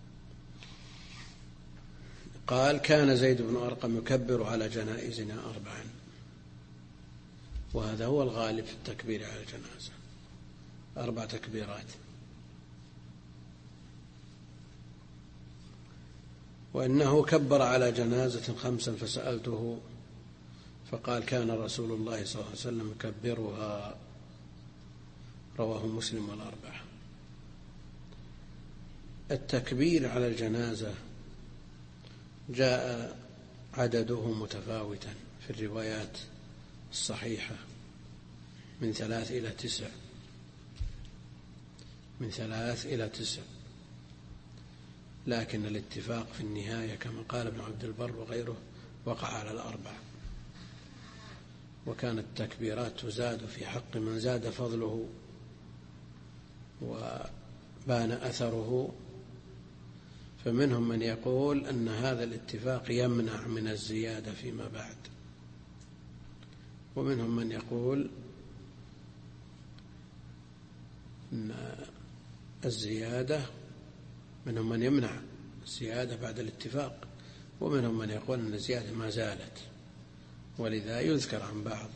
قال كان زيد بن أرقم يكبر على جنائزنا 4، وهذا هو الغالب في التكبير على الجنازة 4 تكبيرات. وإنه كبر على جنازة 5 فسألته فقال كان رسول الله صلى الله عليه وسلم يكبرها. رواه مسلم والأربعة. التكبير على الجنازة جاء عدده متفاوتا في الروايات الصحيحة من 3 إلى 9، من 3 إلى 9، لكن الاتفاق في النهاية كما قال ابن عبد البر وغيره وقع على 4، وكانت التكبيرات تزاد في حق من زاد فضله وبان أثره. فمنهم من يقول أن هذا الاتفاق يمنع من الزيادة فيما بعد، ومنهم من يقول أن الزيادة، منهم من يمنع الزيادة بعد الاتفاق، ومنهم من يقول أن الزيادة ما زالت. ولذا يذكر عن بعض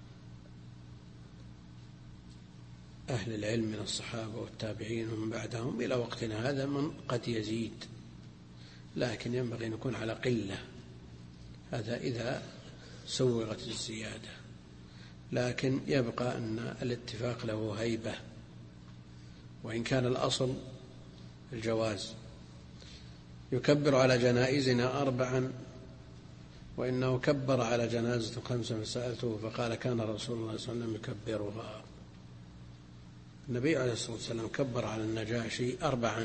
أهل العلم من الصحابة والتابعين ومن بعدهم إلى وقتنا هذا من قد يزيد، لكن ينبغي أن يكون على قلة، هذا إذا سوغت الزيادة، لكن يبقى أن الاتفاق له هيبة وإن كان الأصل الجواز. يكبر على جنائزنا 4 وإنه كبر على جنازة 5 فسألته فقال كان رسول الله صلى الله عليه وسلم يكبرها. النبي عليه الصلاة والسلام كبر على النجاشي 4،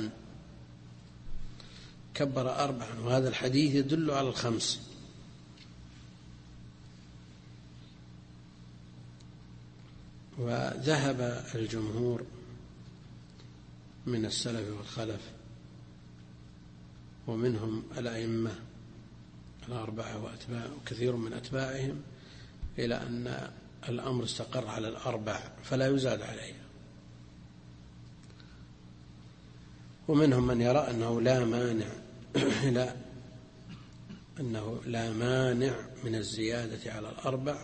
كبر 4، وهذا الحديث يدل على 5. وذهب الجمهور من السلف والخلف ومنهم الأئمة 4 وأتباع وكثير من أتباعهم إلى أن الأمر استقر على 4 فلا يزاد عليه، ومنهم من يرى أنه لا مانع من الزيادة على 4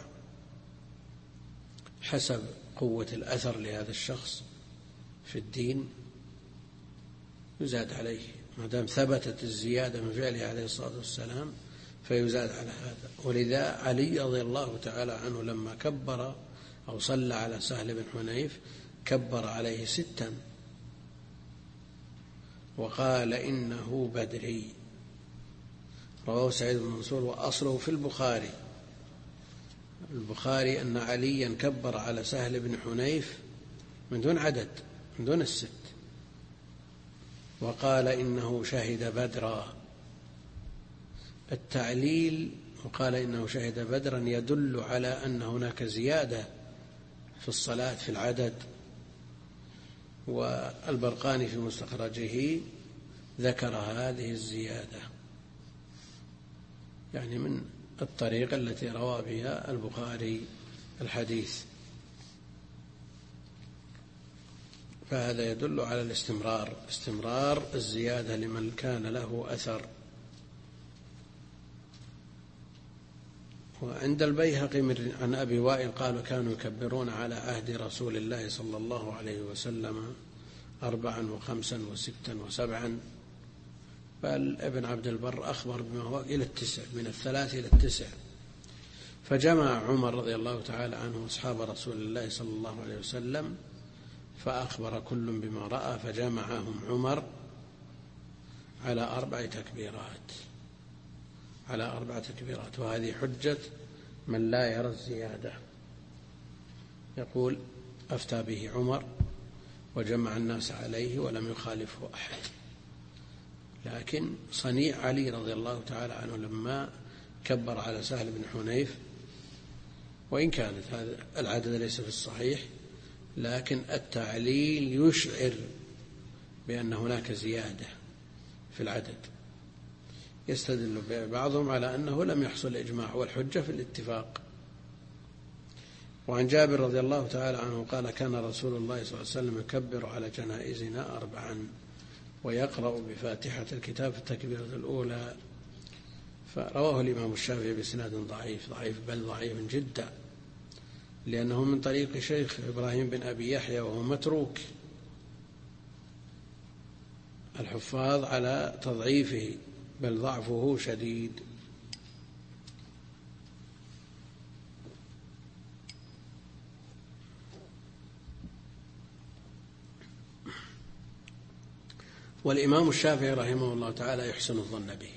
حسب قوة الأثر لهذا الشخص في الدين، يزاد عليه ما دام ثبتت الزيادة من فعله عليه الصلاة والسلام فيزاد على هذا. ولذا علي رضي الله تعالى عنه لما كبر أو صلى على سهل بن حنيف كبر عليه 6 وقال إنه بدري. رواه سعيد بن منصور وأصله في البخاري أن عليا كبر على سهل بن حنيف من دون عدد، من دون 6، وقال إنه شهد بدرا. التعليل وقال إنه شهد بدرا يدل على أن هناك زيادة في الصلاة في العدد. والبرقاني في مستخرجه ذكر هذه الزيادة، يعني من الطريقة التي روى بها البخاري الحديث، فهذا يدل على استمرار الزيادة لمن كان له أثر. وعند البيهقي عن أبي وائل قالوا كانوا يكبرون على عهد رسول الله صلى الله عليه وسلم 4 و5 و6 و7، بل ابن عبد البر أخبر بما هو إلى 9، من 3 إلى 9. فجمع عمر رضي الله تعالى عنه أصحاب رسول الله صلى الله عليه وسلم فأخبر كل بما رأى، فجمعهم عمر على 4 تكبيرات، وهذه حجة من لا يرى الزيادة. يقول أفتى به عمر وجمع الناس عليه ولم يخالفه أحد. لكن صنيع علي رضي الله تعالى عنه لما كبر على سهل بن حنيف، وإن كانت هذا العدد ليس في الصحيح، لكن التعليل يشعر بأن هناك زيادة في العدد. يستدل بعضهم على أنه لم يحصل إجماع، والحجة في الاتفاق. وعن جابر رضي الله تعالى عنه قال كان رسول الله صلى الله عليه وسلم يكبر على جنائزنا 4 ويقرأ بفاتحة الكتاب في التكبيرة الأولى. فرواه الإمام الشافعي بإسناد ضعيف بل ضعيف جدا، لأنه من طريق شيخ إبراهيم بن أبي يحيى وهو متروك. الحفاظ على تضعيفه بل ضعفه شديد. والإمام الشافعي رحمه الله تعالى يحسن الظن به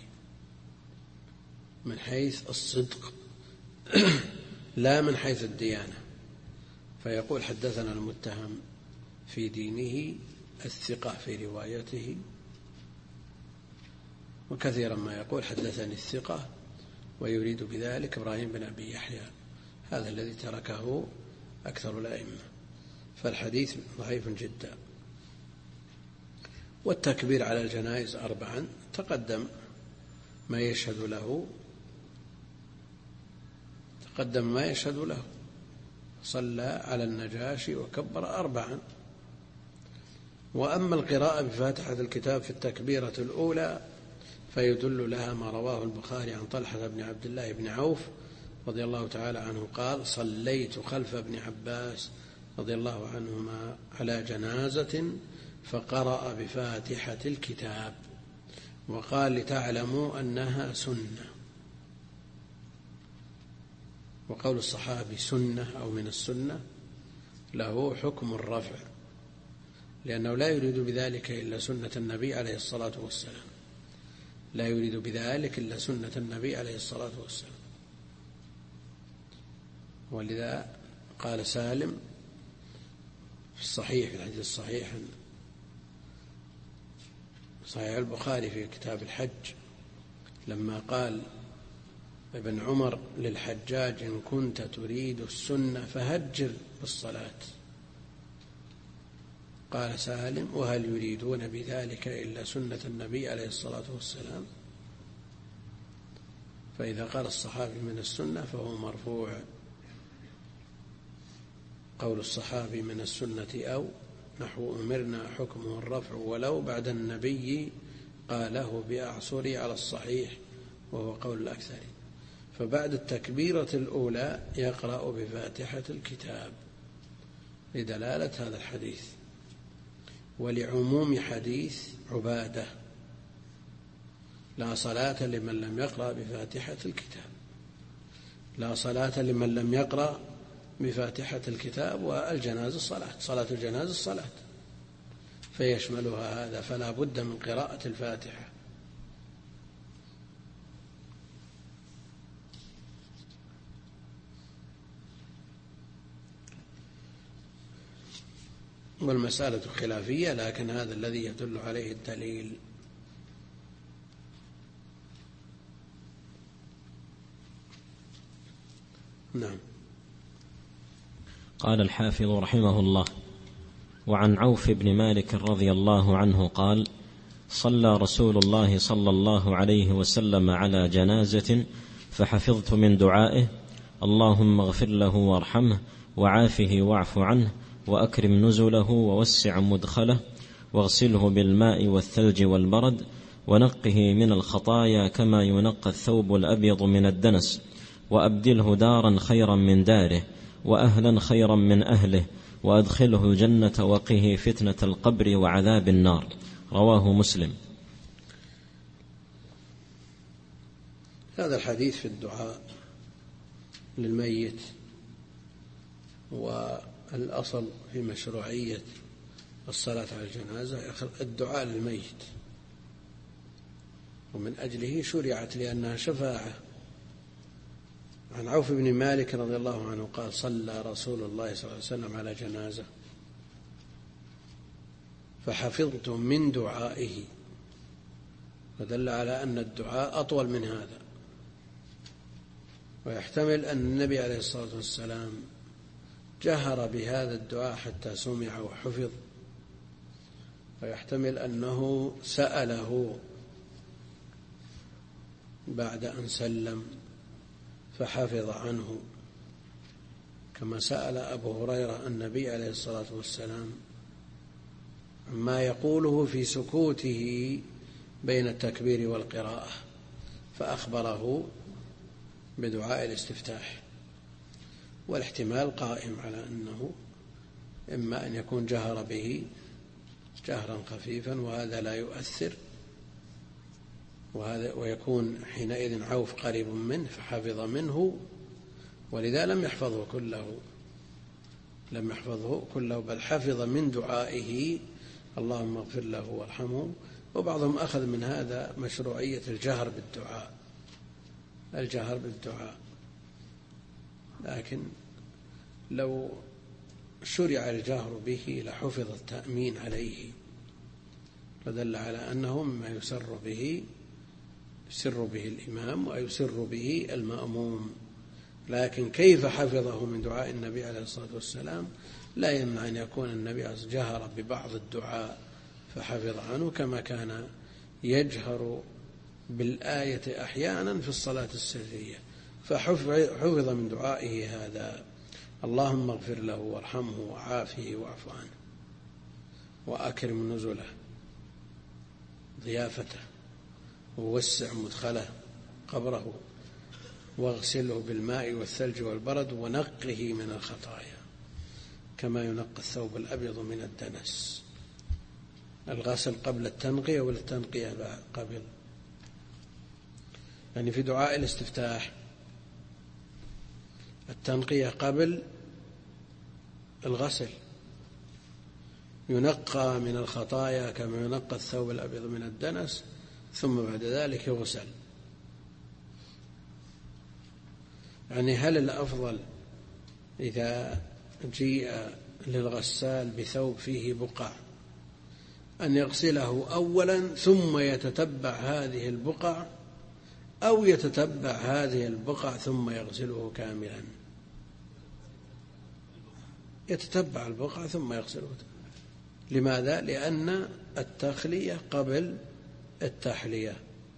من حيث الصدق لا من حيث الديانة، فيقول حدثنا المتهم في دينه الثقة في روايته، وكثيرا ما يقول حدثني الثقة ويريد بذلك إبراهيم بن أبي يحيى، هذا الذي تركه أكثر الأئمة، فالحديث ضعيف جدا. والتكبير على الجنائز 4 تقدم ما يشهد له، صلى على النجاشي وكبر 4. وأما القراءة بفاتحة الكتاب في التكبيرة الأولى فيدل لها ما رواه البخاري عن طلحة بن عبد الله بن عوف رضي الله تعالى عنه قال صليت خلف ابن عباس رضي الله عنهما على جنازة فقرأ بفاتحة الكتاب وقال لتعلموا أنها سنة. وقول الصحابي سنة أو من السنة له حكم الرفع، لأنه لا يريد بذلك إلا سنة النبي عليه الصلاة والسلام، لا يريد بذلك إلا سنة النبي عليه الصلاة والسلام. ولذا قال سالم في الصحيح، في الحديث الصحيح صحيح البخاري في كتاب الحج، لما قال ابن عمر للحجاج إن كنت تريد السنة فهجر بالصلاة، قال سالم وهل يريدون بذلك إلا سنة النبي عليه الصلاة والسلام؟ فإذا قال الصحابي من السنة فهو مرفوع. قول الصحابي من السنة أو نحو أمرنا حكمه الرفع ولو بعد النبي قاله بأعصري على الصحيح وهو قول الأكثرين. فبعد التكبيرة الأولى يقرأ بفاتحة الكتاب لدلالة هذا الحديث ولعموم حديث عبادة لا صلاة لمن لم يقرأ بفاتحة الكتاب، لا صلاة لمن لم يقرأ بفاتحة الكتاب. والجنازة الصلاة، صلاة الجنازة الصلاة، فيشملها هذا، فلا بد من قراءة الفاتحة. والمسألة خلافية، لكن هذا الذي يدل عليه الدليل. نعم. قال الحافظ رحمه الله: وعن عوف بن مالك رضي الله عنه قال: صلى رسول الله صلى الله عليه وسلم على جنازة فحفظت من دعائه: اللهم اغفر له وارحمه وعافه واعف عنه وأكرم نزله ووسع مدخله واغسله بالماء والثلج والبرد ونقه من الخطايا كما ينقى الثوب الأبيض من الدنس وأبدله دارا خيرا من داره وأهلا خيرا من أهله وأدخله الجنة وقه فتنة القبر وعذاب النار. رواه مسلم. هذا الحديث في الدعاء للميت، والأصل في مشروعية الصلاة على الجنازة الدعاء للميت، ومن أجله شرعت لأنها شفاعة. عن عوف بن مالك رضي الله عنه قال: صلى رسول الله صلى الله عليه وسلم على جنازة فحفظت من دعائه، فدل على أن الدعاء أطول من هذا، ويحتمل أن النبي عليه الصلاة والسلام جهر بهذا الدعاء حتى سمع وحفظ، ويحتمل أنه سأله بعد أن سلم فحفظ عنه، كما سأل أبو هريرة النبي عليه الصلاة والسلام عما يقوله في سكوته بين التكبير والقراءة، فأخبره بدعاء الاستفتاح. والاحتمال قائم على أنه إما أن يكون جهر به جهرا خفيفا وهذا لا يؤثر، ويكون حينئذ عوف قريب منه فحفظ منه، ولذا لم يحفظه كله بل حفظ من دعائه: اللهم اغفر له وارحمه. وبعضهم أخذ من هذا مشروعية الجهر بالدعاء، لكن لو شرع الجهر به لحفظ التأمين عليه، فدل على أنه مما يسر به الإمام ويسر به المأموم. لكن كيف حفظه من دعاء النبي عليه الصلاة والسلام لا يمنع أن يكون النبي عليه الصلاة والسلام جهر ببعض الدعاء فحفظ عنه، كما كان يجهر بالآية أحيانا في الصلاة السرية، فحفظ من دعائه هذا: اللهم اغفر له وارحمه وعافه واعف عنه وأكرم نزله ضيافته ووسع مدخله قبره واغسله بالماء والثلج والبرد ونقه من الخطايا كما ينقى الثوب الأبيض من الدنس. الغسل قبل التنقية ولا التنقية قبل؟ يعني في دعاء الاستفتاح التنقية قبل الغسل، ينقى من الخطايا كما ينقى الثوب الأبيض من الدنس، ثم بعد ذلك يغسل. يعني هل الأفضل إذا جيء للغسال بثوب فيه بقع أن يغسله أولا ثم يتتبع هذه البقع، أو يتتبع هذه البقع ثم يغسله كاملا؟ يتتبع البقع ثم يغسله. لماذا؟ لأن التخلية قبل التحلية.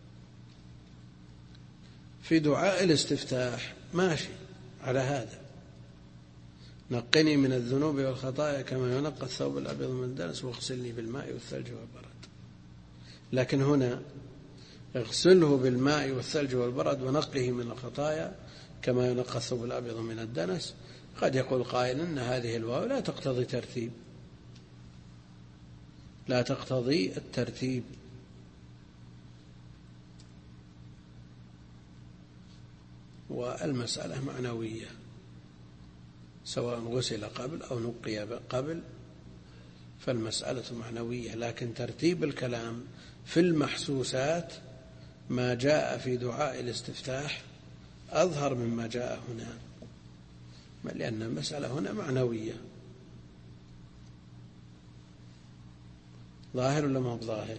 في دعاء الاستفتاح ماشي على هذا: نقني من الذنوب والخطايا كما ينقى الثوب الأبيض من الدنس واغسلني بالماء والثلج والبرد. لكن هنا اغسله بالماء والثلج والبرد ونقه من الخطايا كما ينقى الثوب الأبيض من الدنس. قد يقول قائل أن هذه الواو لا تقتضي الترتيب، والمسألة معنوية، سواء غسل قبل أو نقي قبل فالمسألة معنوية. لكن ترتيب الكلام في المحسوسات ما جاء في دعاء الاستفتاح أظهر مما جاء هنا، لأن المسألة هنا معنوية. ظاهر ولا ما بظاهر؟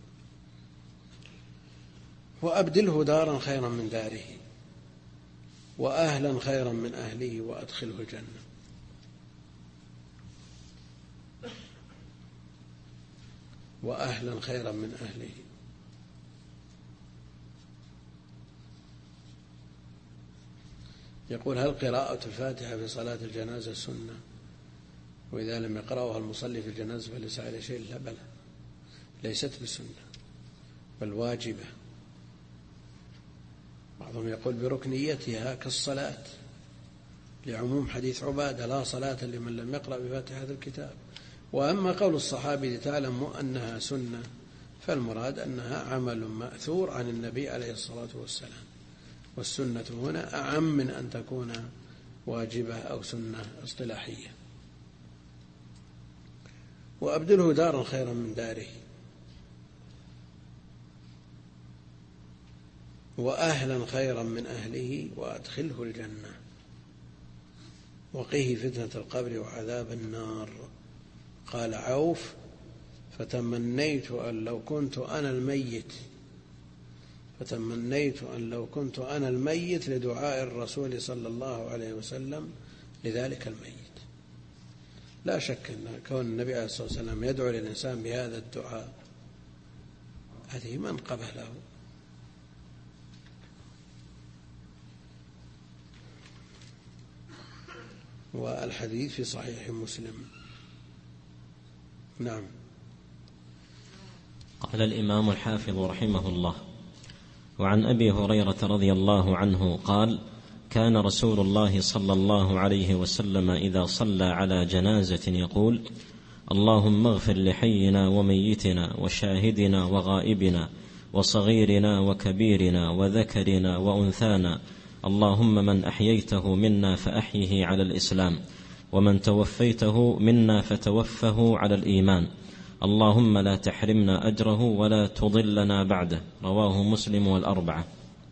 وأبدله دارا خيرا من داره، وأهلا خيرا من أهله وأدخله الجنة. وأهلا خيرا من أهله. يقول: هل قراءة الفاتحة في صلاة الجنازة سنة؟ وإذا لم يقرأها المصلي في الجنازة فليس عليه شيء؟ لا، بلى، ليست بسنة بل واجبة. بعضهم يقول بركنيتها كالصلاة، لعموم حديث عبادة: لا صلاة لمن لم يقرأ بفاتحة الكتاب. وأما قول الصحابي لتعلم أنها سنة، فالمراد أنها عمل مأثور عن النبي عليه الصلاة والسلام، والسنة هنا أعم من أن تكون واجبة أو سنة اصطلاحية. وأبدله دارا خيرا من داره. وأهلا خيرا من أهله وأدخله الجنة. وقيه فتنة القبر وعذاب النار. قال عوف: فتمنيت أن لو كنت أنا الميت لدعاء الرسول صلى الله عليه وسلم لذلك الميت. لا شك أن كون النبي عليه الصلاة والسلام يدعو للإنسان بهذا الدعاء هذه منقبة له. والحديث في صحيح مسلم. نعم. قال الإمام الحافظ رحمه الله: وعن أبي هريرة رضي الله عنه قال: كان رسول الله صلى الله عليه وسلم إذا صلى على جنازة يقول: اللهم اغفر لحينا وميتنا وشاهدنا وغائبنا وصغيرنا وكبيرنا وذكرنا وأنثانا، اللهم من أحييته منا فأحيه على الإسلام، ومن توفيته منا فتوفه على الإيمان، اللهم لا تحرمنا أجره ولا تضلنا بعده. رواه مسلم والأربعة.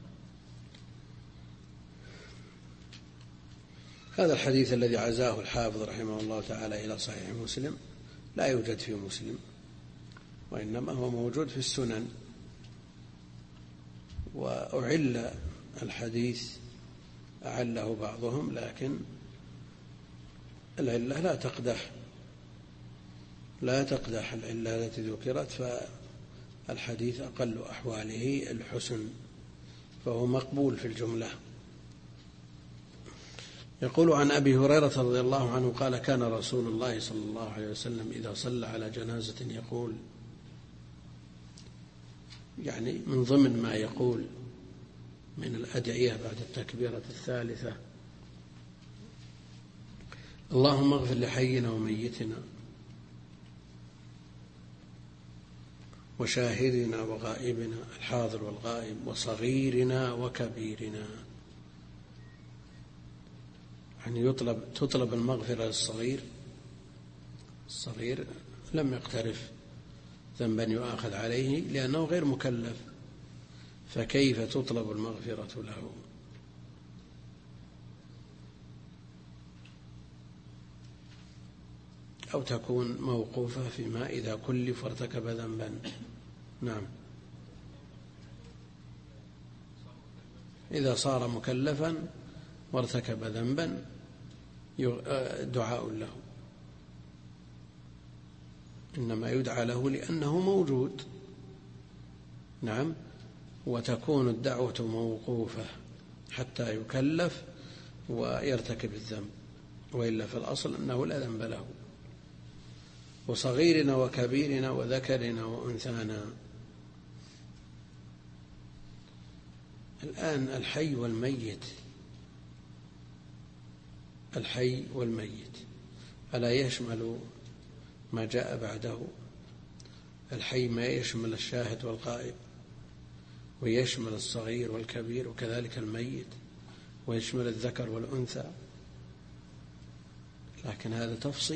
هذا الحديث الذي عزاه الحافظ رحمه الله تعالى إلى صحيح مسلم لا يوجد في مسلم، وإنما هو موجود في السنن. وأعل الحديث، أعله بعضهم، لكن العلة لا تقدح العلة التي ذكرت، فالحديث أقل أحواله الحسن، فهو مقبول في الجملة. يقول: عن أبي هريرة رضي الله عنه قال: كان رسول الله صلى الله عليه وسلم إذا صلى على جنازة يقول، يعني من ضمن ما يقول من الأدعية بعد التكبيرة الثالثة: اللهم اغفر لحينا وميتنا وشاهدنا وغائبنا، الحاضر والغائب، وصغيرنا وكبيرنا. يعني تطلب المغفرة للصغير. الصغير لم يقترف ذنبا يؤاخذ عليه لأنه غير مكلف، فكيف تطلب المغفرة له؟ أو تكون موقوفة فيما إذا كلف وارتكب ذنبا. نعم. إذا صار مكلفا وارتكب ذنبا دعاء له، إنما يدعى له لأنه موجود. نعم. وتكون الدعوة موقوفة حتى يكلف ويرتكب الذنب، وإلا في الأصل أنه لا ذنب له. وصغيرنا وكبيرنا وذكرنا وأنثانا. الآن الحي والميت ألا يشمل ما جاء بعده؟ الحي ما يشمل الشاهد والغائب، ويشمل الصغير والكبير، وكذلك الميت، ويشمل الذكر والأنثى. لكن هذا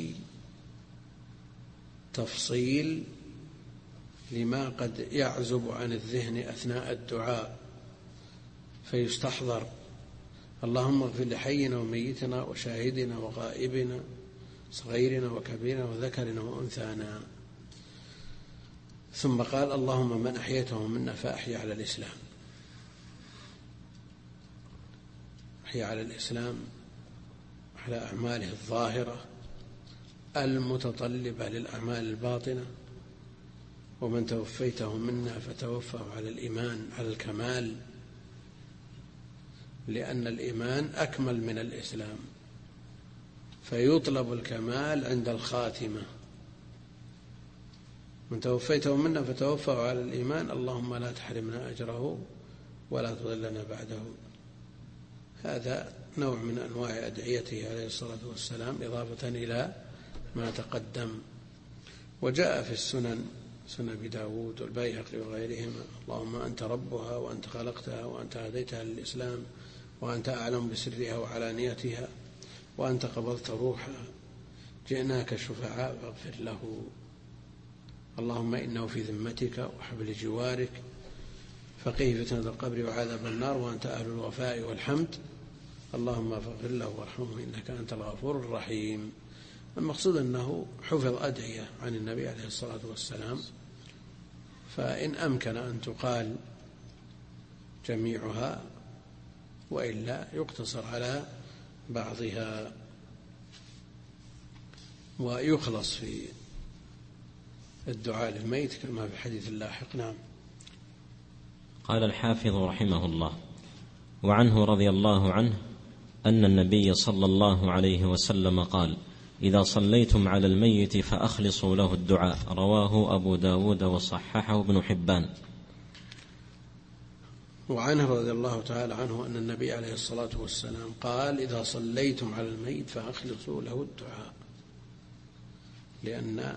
تفصيل لما قد يعزب عن الذهن أثناء الدعاء فيستحضر: اللهم اغفر لحينا وميتنا وشاهدنا وغائبنا صغيرنا وكبيرنا وذكرنا وأنثانا. ثم قال: اللهم من أحييته منا فأحيي على الإسلام. هي على الإسلام، على أعماله الظاهرة المتطلبة للأعمال الباطنة. ومن توفيته منا فتوفه على الإيمان على الكمال، لأن الإيمان أكمل من الإسلام، فيطلب الكمال عند الخاتمة. من توفيته منا فتوفه على الإيمان، اللهم لا تحرمنا أجره ولا تضلنا بعده. هذا نوع من أنواع أدعيته عليه الصلاة والسلام إضافة إلى ما تقدم. وجاء في السنن، سنن أبي داود والبيهقي وغيرهما: اللهم أنت ربها وأنت خلقتها وأنت هديتها للإسلام وأنت أعلم بسرها وعلانيتها وأنت قبضت روحها، جئناك شفعاء فاغفر له. اللهم إنه في ذمتك وحبل جوارك، فقيه فتنة القبر وعذاب النار، وأنت أهل الوفاء والحمد، اللهم فاغفر له وارحمه إنك أنت الغفور الرحيم. المقصود أنه حفظ أدعية عن النبي عليه الصلاة والسلام، فإن أمكن أن تقال جميعها وإلا يقتصر على بعضها ويخلص في الدعاء للميت كما في الحديث اللاحق. نعم. قال الحافظ رحمه الله: وعنه رضي الله عنه أن النبي صلى الله عليه وسلم قال: إذا صليتم على الميت فأخلصوا له الدعاء. رواه أبو داود وصححه ابن حبان. وعنه رضي الله تعالى عنه أن النبي عليه الصلاة والسلام قال: إذا صليتم على الميت فأخلصوا له الدعاء، لأن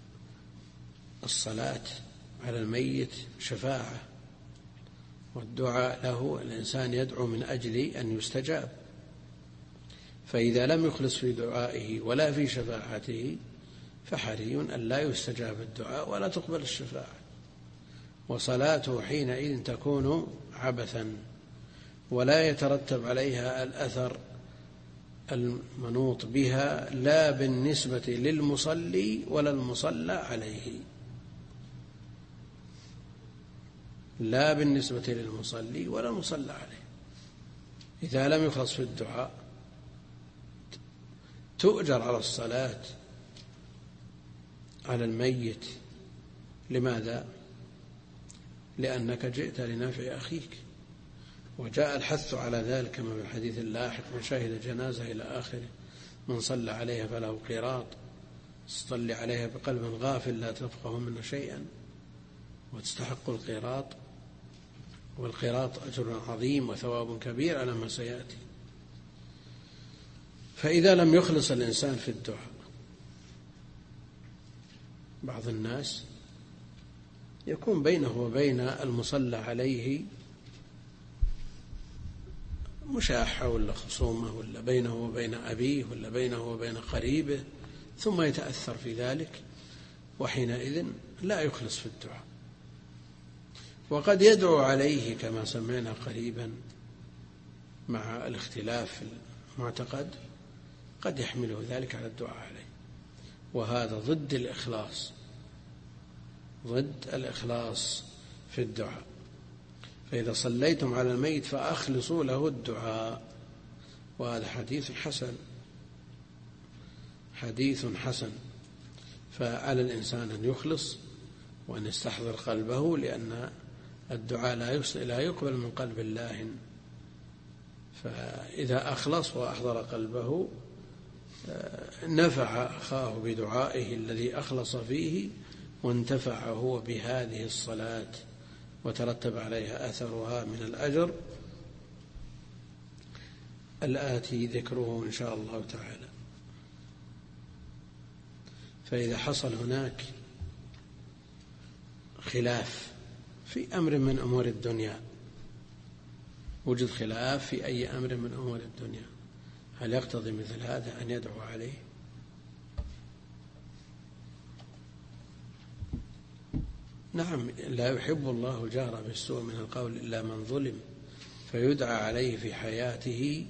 الصلاة على الميت شفاعة، والدعاء له الإنسان يدعو من أجل أن يستجاب، فإذا لم يخلص في دعائه ولا في شفاعته فحري أن لا يستجاب الدعاء ولا تقبل الشفاعة، وصلاته حينئذ تكون عبثا ولا يترتب عليها الأثر المنوط بها، لا بالنسبة للمصلي ولا المصلى عليه، لا بالنسبة للمصلي ولا المصلى عليه. إذا لم يخلص في الدعاء تؤجر على الصلاة على الميت. لماذا؟ لأنك جئت لنفع أخيك، وجاء الحث على ذلك كما في الحديث اللاحق: من شهد جنازة إلى آخره، من صلى عليها فله قيراط، صلي عليها بقلب غافل لا تفقه منه شيئا وتستحق القيراط، والقيراط أجر عظيم وثواب كبير على ما سيأتي. فإذا لم يخلص الإنسان في الدعاء، بعض الناس يكون بينه وبين المصلى عليه مشاحة ولا خصومة، ولا بينه وبين أبيه، ولا بينه وبين قريبه، ثم يتأثر في ذلك، وحينئذ لا يخلص في الدعاء. وقد يدعو عليه كما سمعنا قريبا مع الاختلاف في المعتقد، قد يحمله ذلك على الدعاء عليه، وهذا ضد الإخلاص، ضد الإخلاص في الدعاء. فإذا صليتم على الميت فأخلصوا له الدعاء، وهذا حديث حسن، حديث حسن. فعلى الإنسان أن يخلص وأن يستحضر قلبه، لأن الدعاء لا يقبل من قلب الله، فإذا أخلص وأحضر قلبه نفع أخاه بدعائه الذي أخلص فيه، وانتفع هو بهذه الصلاة وترتب عليها أثرها من الأجر الآتي ذكره إن شاء الله تعالى. فإذا حصل هناك خلاف في أمر من أمور الدنيا، وجد خلاف في أي أمر من أمور الدنيا، هل يقتضي مثل هذا أن يدعو عليه؟ نعم، لا يحب الله الجهر بالسوء من القول إلا من ظلم، فيدعى عليه في حياته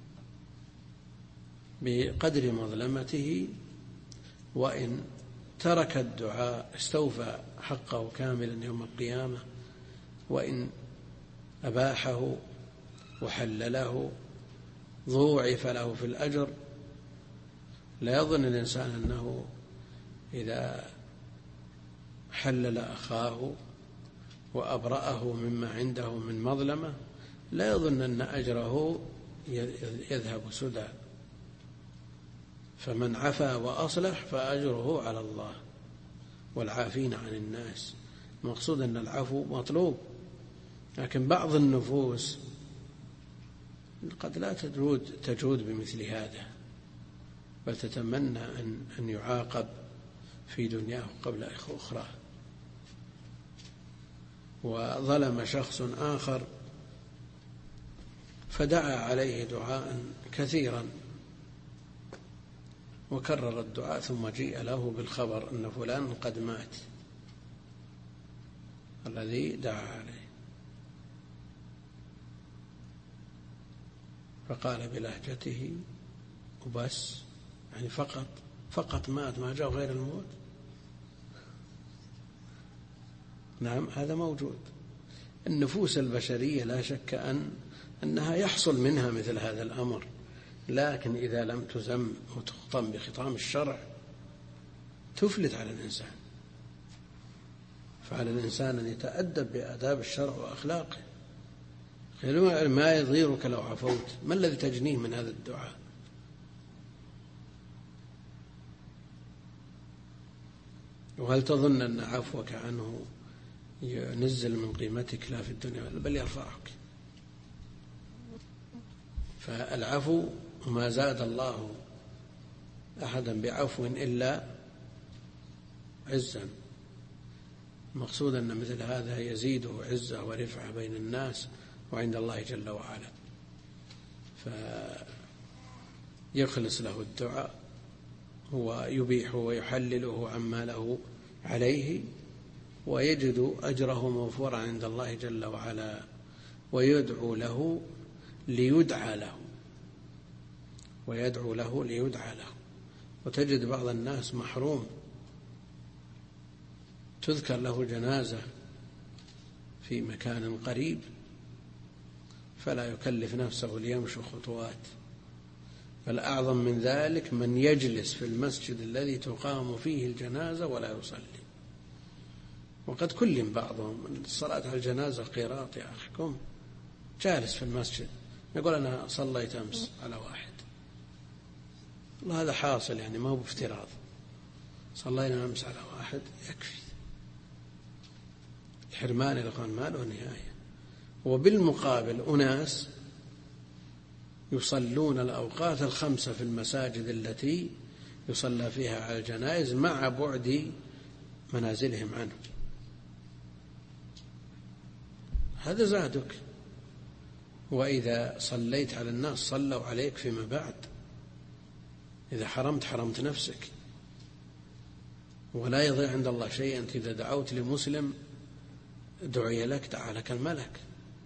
بقدر مظلمته، وإن ترك الدعاء استوفى حقه كاملا يوم القيامة، وإن أباحه وحلله ضوعف له في الأجر. لا يظن الإنسان أنه إذا حلل أخاه وأبرأه مما عنده من مظلمة لا يظن أن أجره يذهب سدى. فمن عفا وأصلح فأجره على الله والعافين عن الناس. المقصود أن العفو مطلوب، لكن بعض النفوس قد لا تجود بمثل هذا، بل تتمنى أن يعاقب في دنياه قبل أخرى. وظلم شخص آخر فدعا عليه دعاء كثيرا وكرر الدعاء، ثم جيء له بالخبر أن فلان قد مات الذي دعا عليه، فقال بلهجته وبس، يعني فقط مات، ما جاء غير الموت. نعم، هذا موجود. النفوس البشرية لا شك أنها يحصل منها مثل هذا الأمر، لكن إذا لم تزم وتخطم بخطام الشرع تفلت على الإنسان. فعلى الإنسان أن يتأدب بآداب الشرع وأخلاقه. ما يضيرك لو عفوت، ما الذي تجنيه من هذا الدعاء؟ وهل تظن أن عفوك عنه ينزل من قيمتك لا في الدنيا بل يرفعك؟ فالعفو ما زاد الله أحدا بعفو إلا عزا. المقصود أن مثل هذا يزيده عزة ورفعة بين الناس وعند الله جل وعلا، فيخلص له الدعاء ويبيحه ويحلله عما له عليه، ويجد أجره موفورا عند الله جل وعلا، ويدعو له ليدعى له، ويدعو له ليدعى له. وتجد بعض الناس محروم، تذكر له جنازة في مكان قريب فلا يكلف نفسه ليمشي خطوات، بل أعظم من ذلك من يجلس في المسجد الذي تقام فيه الجنازة ولا يصلي. وقد كلم بعضهم الصلاة على الجنازة قيراط يا أخيكم، جالس في المسجد يقول أنا صليت أمس على واحد. والله هذا حاصل، يعني ما هو بافتراض، صلينا أمس على واحد يكفي. الحرمان لقان ما له نهاية. وبالمقابل أناس يصلون الأوقات الخمسة في المساجد التي يصلى فيها على الجنائز مع بعد منازلهم عنه. هذا زادك. وإذا صليت على الناس صلوا عليك فيما بعد. إذا حرمت نفسك. ولا يضيع عند الله شيء. أنت إذا دعوت لمسلم دعي لك، دعا لك الملك.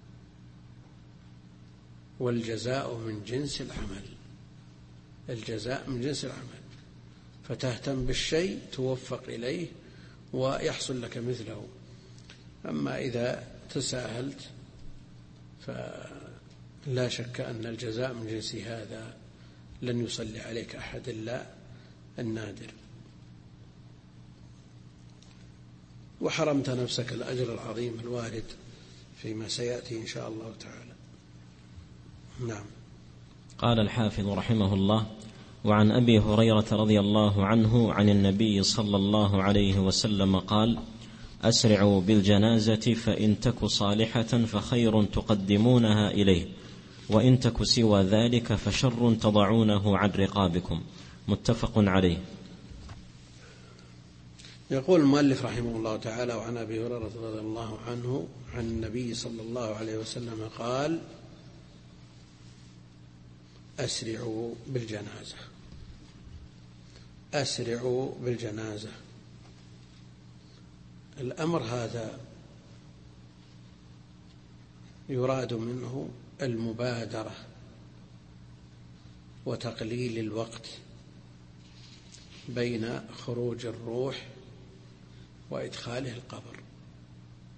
والجزاء من جنس العمل. الجزاء من جنس العمل. فتهتم بالشيء توفق إليه ويحصل لك مثله. أما إذا تساهلت فلا شك أن الجزاء من جنس هذا، لن يصلي عليك أحد إلا النادر. وحرمت نفسك الأجر العظيم الوارد فيما سيأتي إن شاء الله تعالى. نعم. قال الحافظ رحمه الله: وعن أبي هريرة رضي الله عنه عن النبي صلى الله عليه وسلم قال: أسرعوا بالجنازة فإن تك صالحة فخير تقدمونها إليه، وإن تك سوى ذلك فشر تضعونه عن رقابكم. متفق عليه. يقول المؤلف رحمه الله تعالى: وعن أبي هريرة رضي الله عنه عن النبي صلى الله عليه وسلم قال: أسرعوا بالجنازة. أسرعوا بالجنازة. الأمر هذا يراد منه المبادرة وتقليل الوقت بين خروج الروح وإدخاله القبر،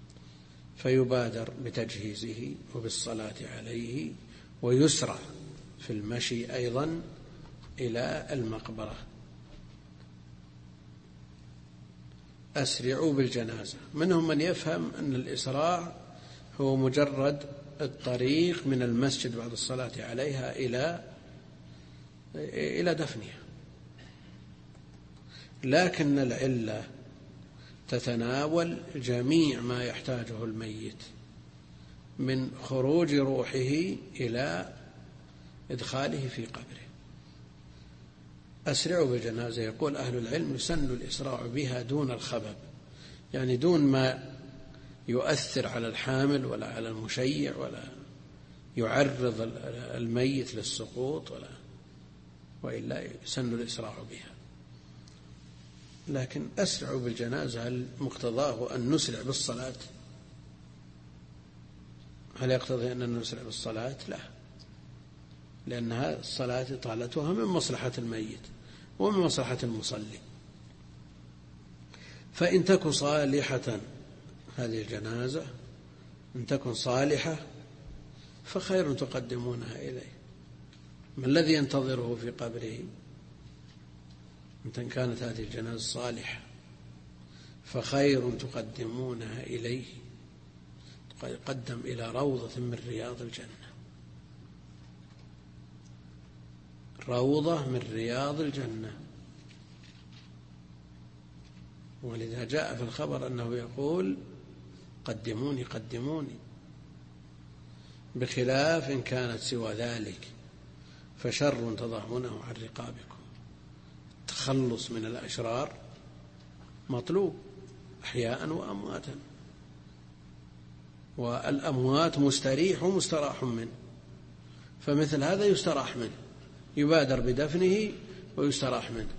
فيبادر بتجهيزه وبالصلاة عليه ويسرع في المشي أيضا إلى المقبرة. أسرعوا بالجنازة. منهم من يفهم أن الإسراع هو مجرد الطريق من المسجد بعد الصلاة عليها إلى دفنها، لكن العلة تتناول جميع ما يحتاجه الميت من خروج روحه إلى إدخاله في قبره. أسرعوا بالجنازة، يقول أهل العلم يسن الإسراع بها دون الخبب، يعني دون ما يؤثر على الحامل ولا على المشيع ولا يعرض الميت للسقوط وإلا يسن الإسراع بها. لكن أسرعوا بالجنازة هل مقتضاه أن نسرع بالصلاة؟ هل يقتضي أن نسرع بالصلاة؟ لا، لأنها الصلاة إطالتها من مصلحة الميت ومن مصلحة المصلي. فإن تكن صالحة هذه الجنازة، إن تكن صالحة فخير تقدمونها إليه. ما الذي ينتظره في قبره؟ إن كانت هذه الجنازة صالحة فخير تقدمونها إليه، يقدم إلى روضة من رياض الجنة، روضة من رياض الجنة. ولذا جاء في الخبر أنه يقول قدموني قدموني، بخلاف إن كانت سوى ذلك فشر تضعونه عن رقابكم. التخلص من الأشرار مطلوب أحياء وأمواتا، والأموات مستريح ومستراح منه، فمثل هذا يستراح منه، يبادر بدفنه ويستراح منه.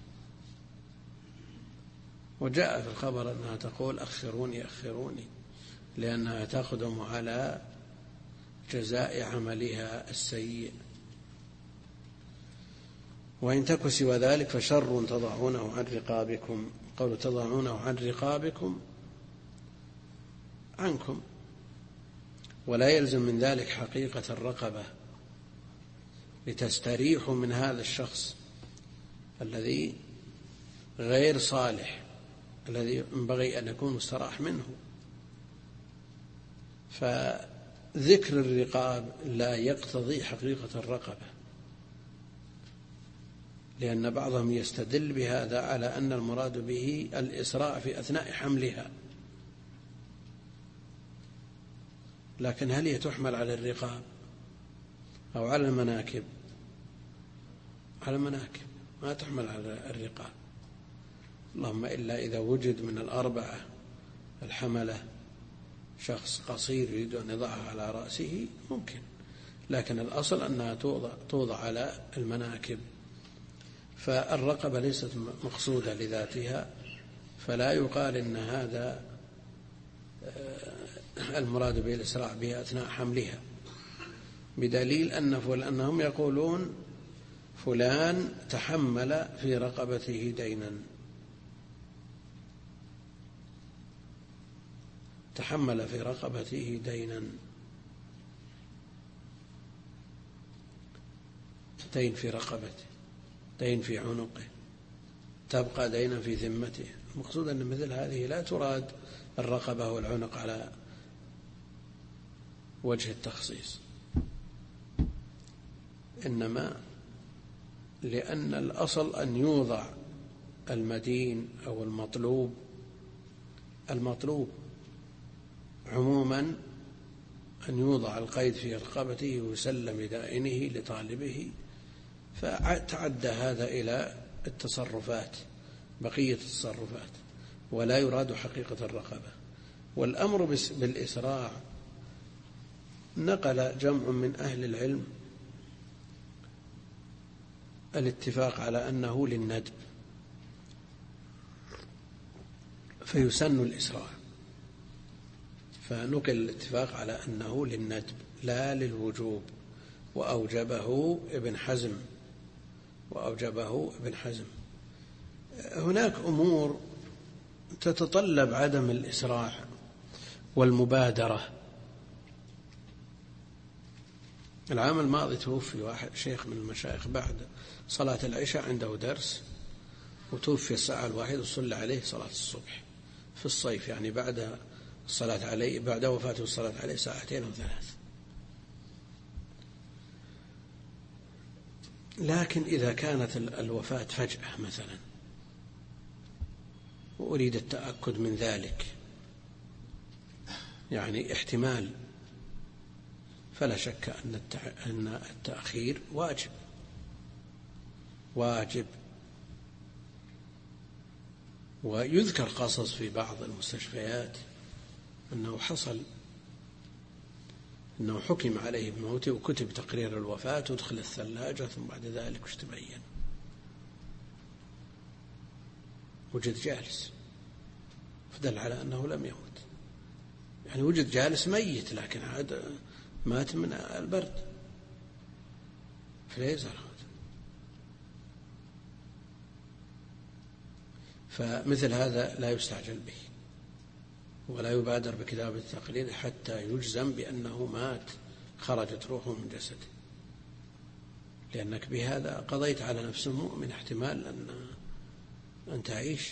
وجاء في الخبر أنها تقول أخروني أخروني، لأنها تقدم على جزاء عملها السيء. وإن تك سوى ذلك فشر تضعونه عن رقابكم. قول تضعونه عن رقابكم عنكم، ولا يلزم من ذلك حقيقة الرقبة، لتستريحوا من هذا الشخص الذي غير صالح، الذي ينبغي أن يكون مستراح منه. فذكر الرقاب لا يقتضي حقيقة الرقبة، لأن بعضهم يستدل بهذا على أن المراد به الإسراع في أثناء حملها. لكن هل هي تحمل على الرقاب أو على المناكب؟ على المناكب، ما تحمل على الرقاب، اللهم إلا إذا وجد من الأربعة الحملة شخص قصير يريد أن يضعها على رأسه ممكن، لكن الأصل أنها توضع على المناكب. فالرقبة ليست مقصودة لذاتها، فلا يقال إن هذا المراد به الإسراع بها أثناء حملها، بدليل أنهم يقولون فلان تحمل في رقبته دينا، تحمل في رقبته دينا، دين في رقبته، دين في عنقه، تبقى دينا في ذمته. المقصود أن مثل هذه لا تراد الرقبة والعنق على وجه التخصيص، إنما لأن الأصل أن يوضع المدين أو المطلوب عموما أن يوضع القيد في رقبته ويسلم بدائنه لطالبه، فتعدى هذا إلى التصرفات، بقية التصرفات، ولا يراد حقيقة الرقبة. والأمر بالإسراع نقل جمع من أهل العلم الاتفاق على أنه للندب، فيسن الإسراع، فنقل الاتفاق على أنه للندب لا للوجوب، وأوجبه ابن حزم. هناك أمور تتطلب عدم الإسراع والمبادرة، العام الماضي توفي واحد شيخ من المشايخ بعد صلاة العشاء، عنده درس، وتوفي الساعة 1 وصلى عليه صلاة الصبح في الصيف، يعني بعد الصلاة عليه، بعد وفاته الصلاة عليه 2 أو 3 ساعات. لكن إذا كانت الوفاة فجأة مثلا وأريد التأكد من ذلك، يعني احتمال، فلا شك أن التأخير واجب. ويذكر قصص في بعض المستشفيات أنه حصل أنه حكم عليه بموته وكتب تقرير الوفاة وادخل الثلاجة، ثم بعد ذلك وش تبين؟ وجد جالس، فدل على أنه لم يمت، يعني وجد جالس ميت لكن عاد مات من البرد فليزر. فمثل هذا لا يستعجل به ولا يبادر بكتابة التقرير حتى يجزم بأنه مات، خرجت روحه من جسده، لأنك بهذا قضيت على نفس المؤمن احتمال أن تعيش،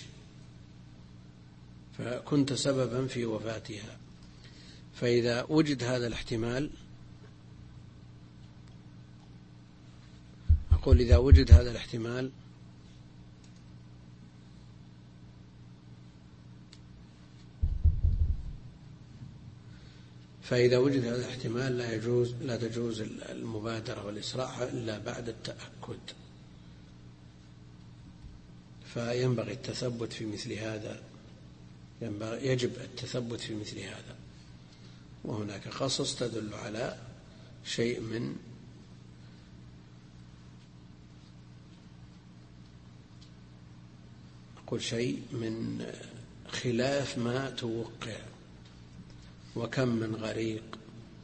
فكنت سببا في وفاتها. فإذا وجد هذا الاحتمال، أقول إذا وجد هذا الاحتمال لا تجوز المبادرة والإسراع إلا بعد التأكد. فينبغي التثبت في مثل هذا، يجب التثبت في مثل هذا. وهناك قصص تدل على شيء من خلاف ما توقع. وكم من غريق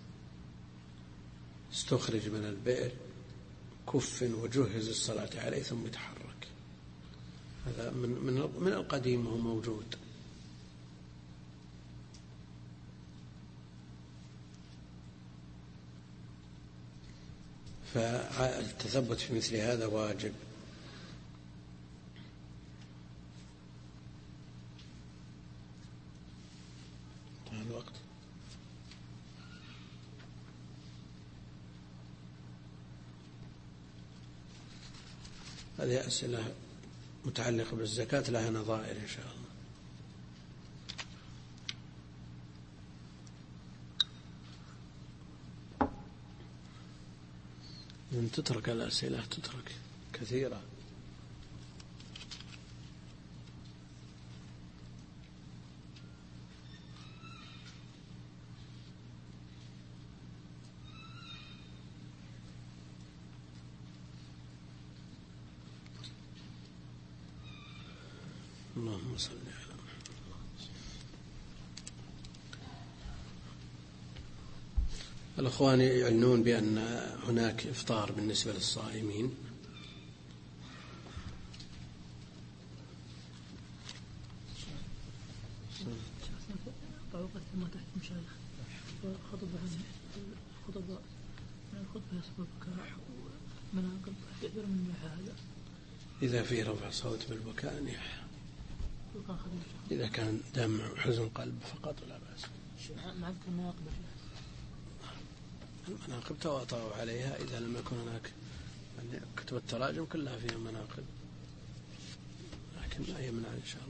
استخرج من البئر كف وجهز الصلاة عليه ثم يتحرك، هذا من القديم وهو موجود. فالتثبت في مثل هذا واجب. الوقت هذه أسئلة متعلقة بالزكاة لها نظائر إن شاء الله. إن تترك الأسئلة تترك كثيرة. اللهم صل على الأخوان يعلنون بأن هناك إفطار بالنسبة للصائمين. طريقة ما تحت مشايخ خطبة يسبب بكاء ومناقب تعبير من هذا. إذا في رفع صوت بالبكاء نياح، إذا كان دمع وحزن قلب فقط لا بأس. المناقب تواطؤوا عليها إذا لم يكن هناك، كتب التراجم كلها فيها مناقب، لكن لا يمنع إن شاء الله.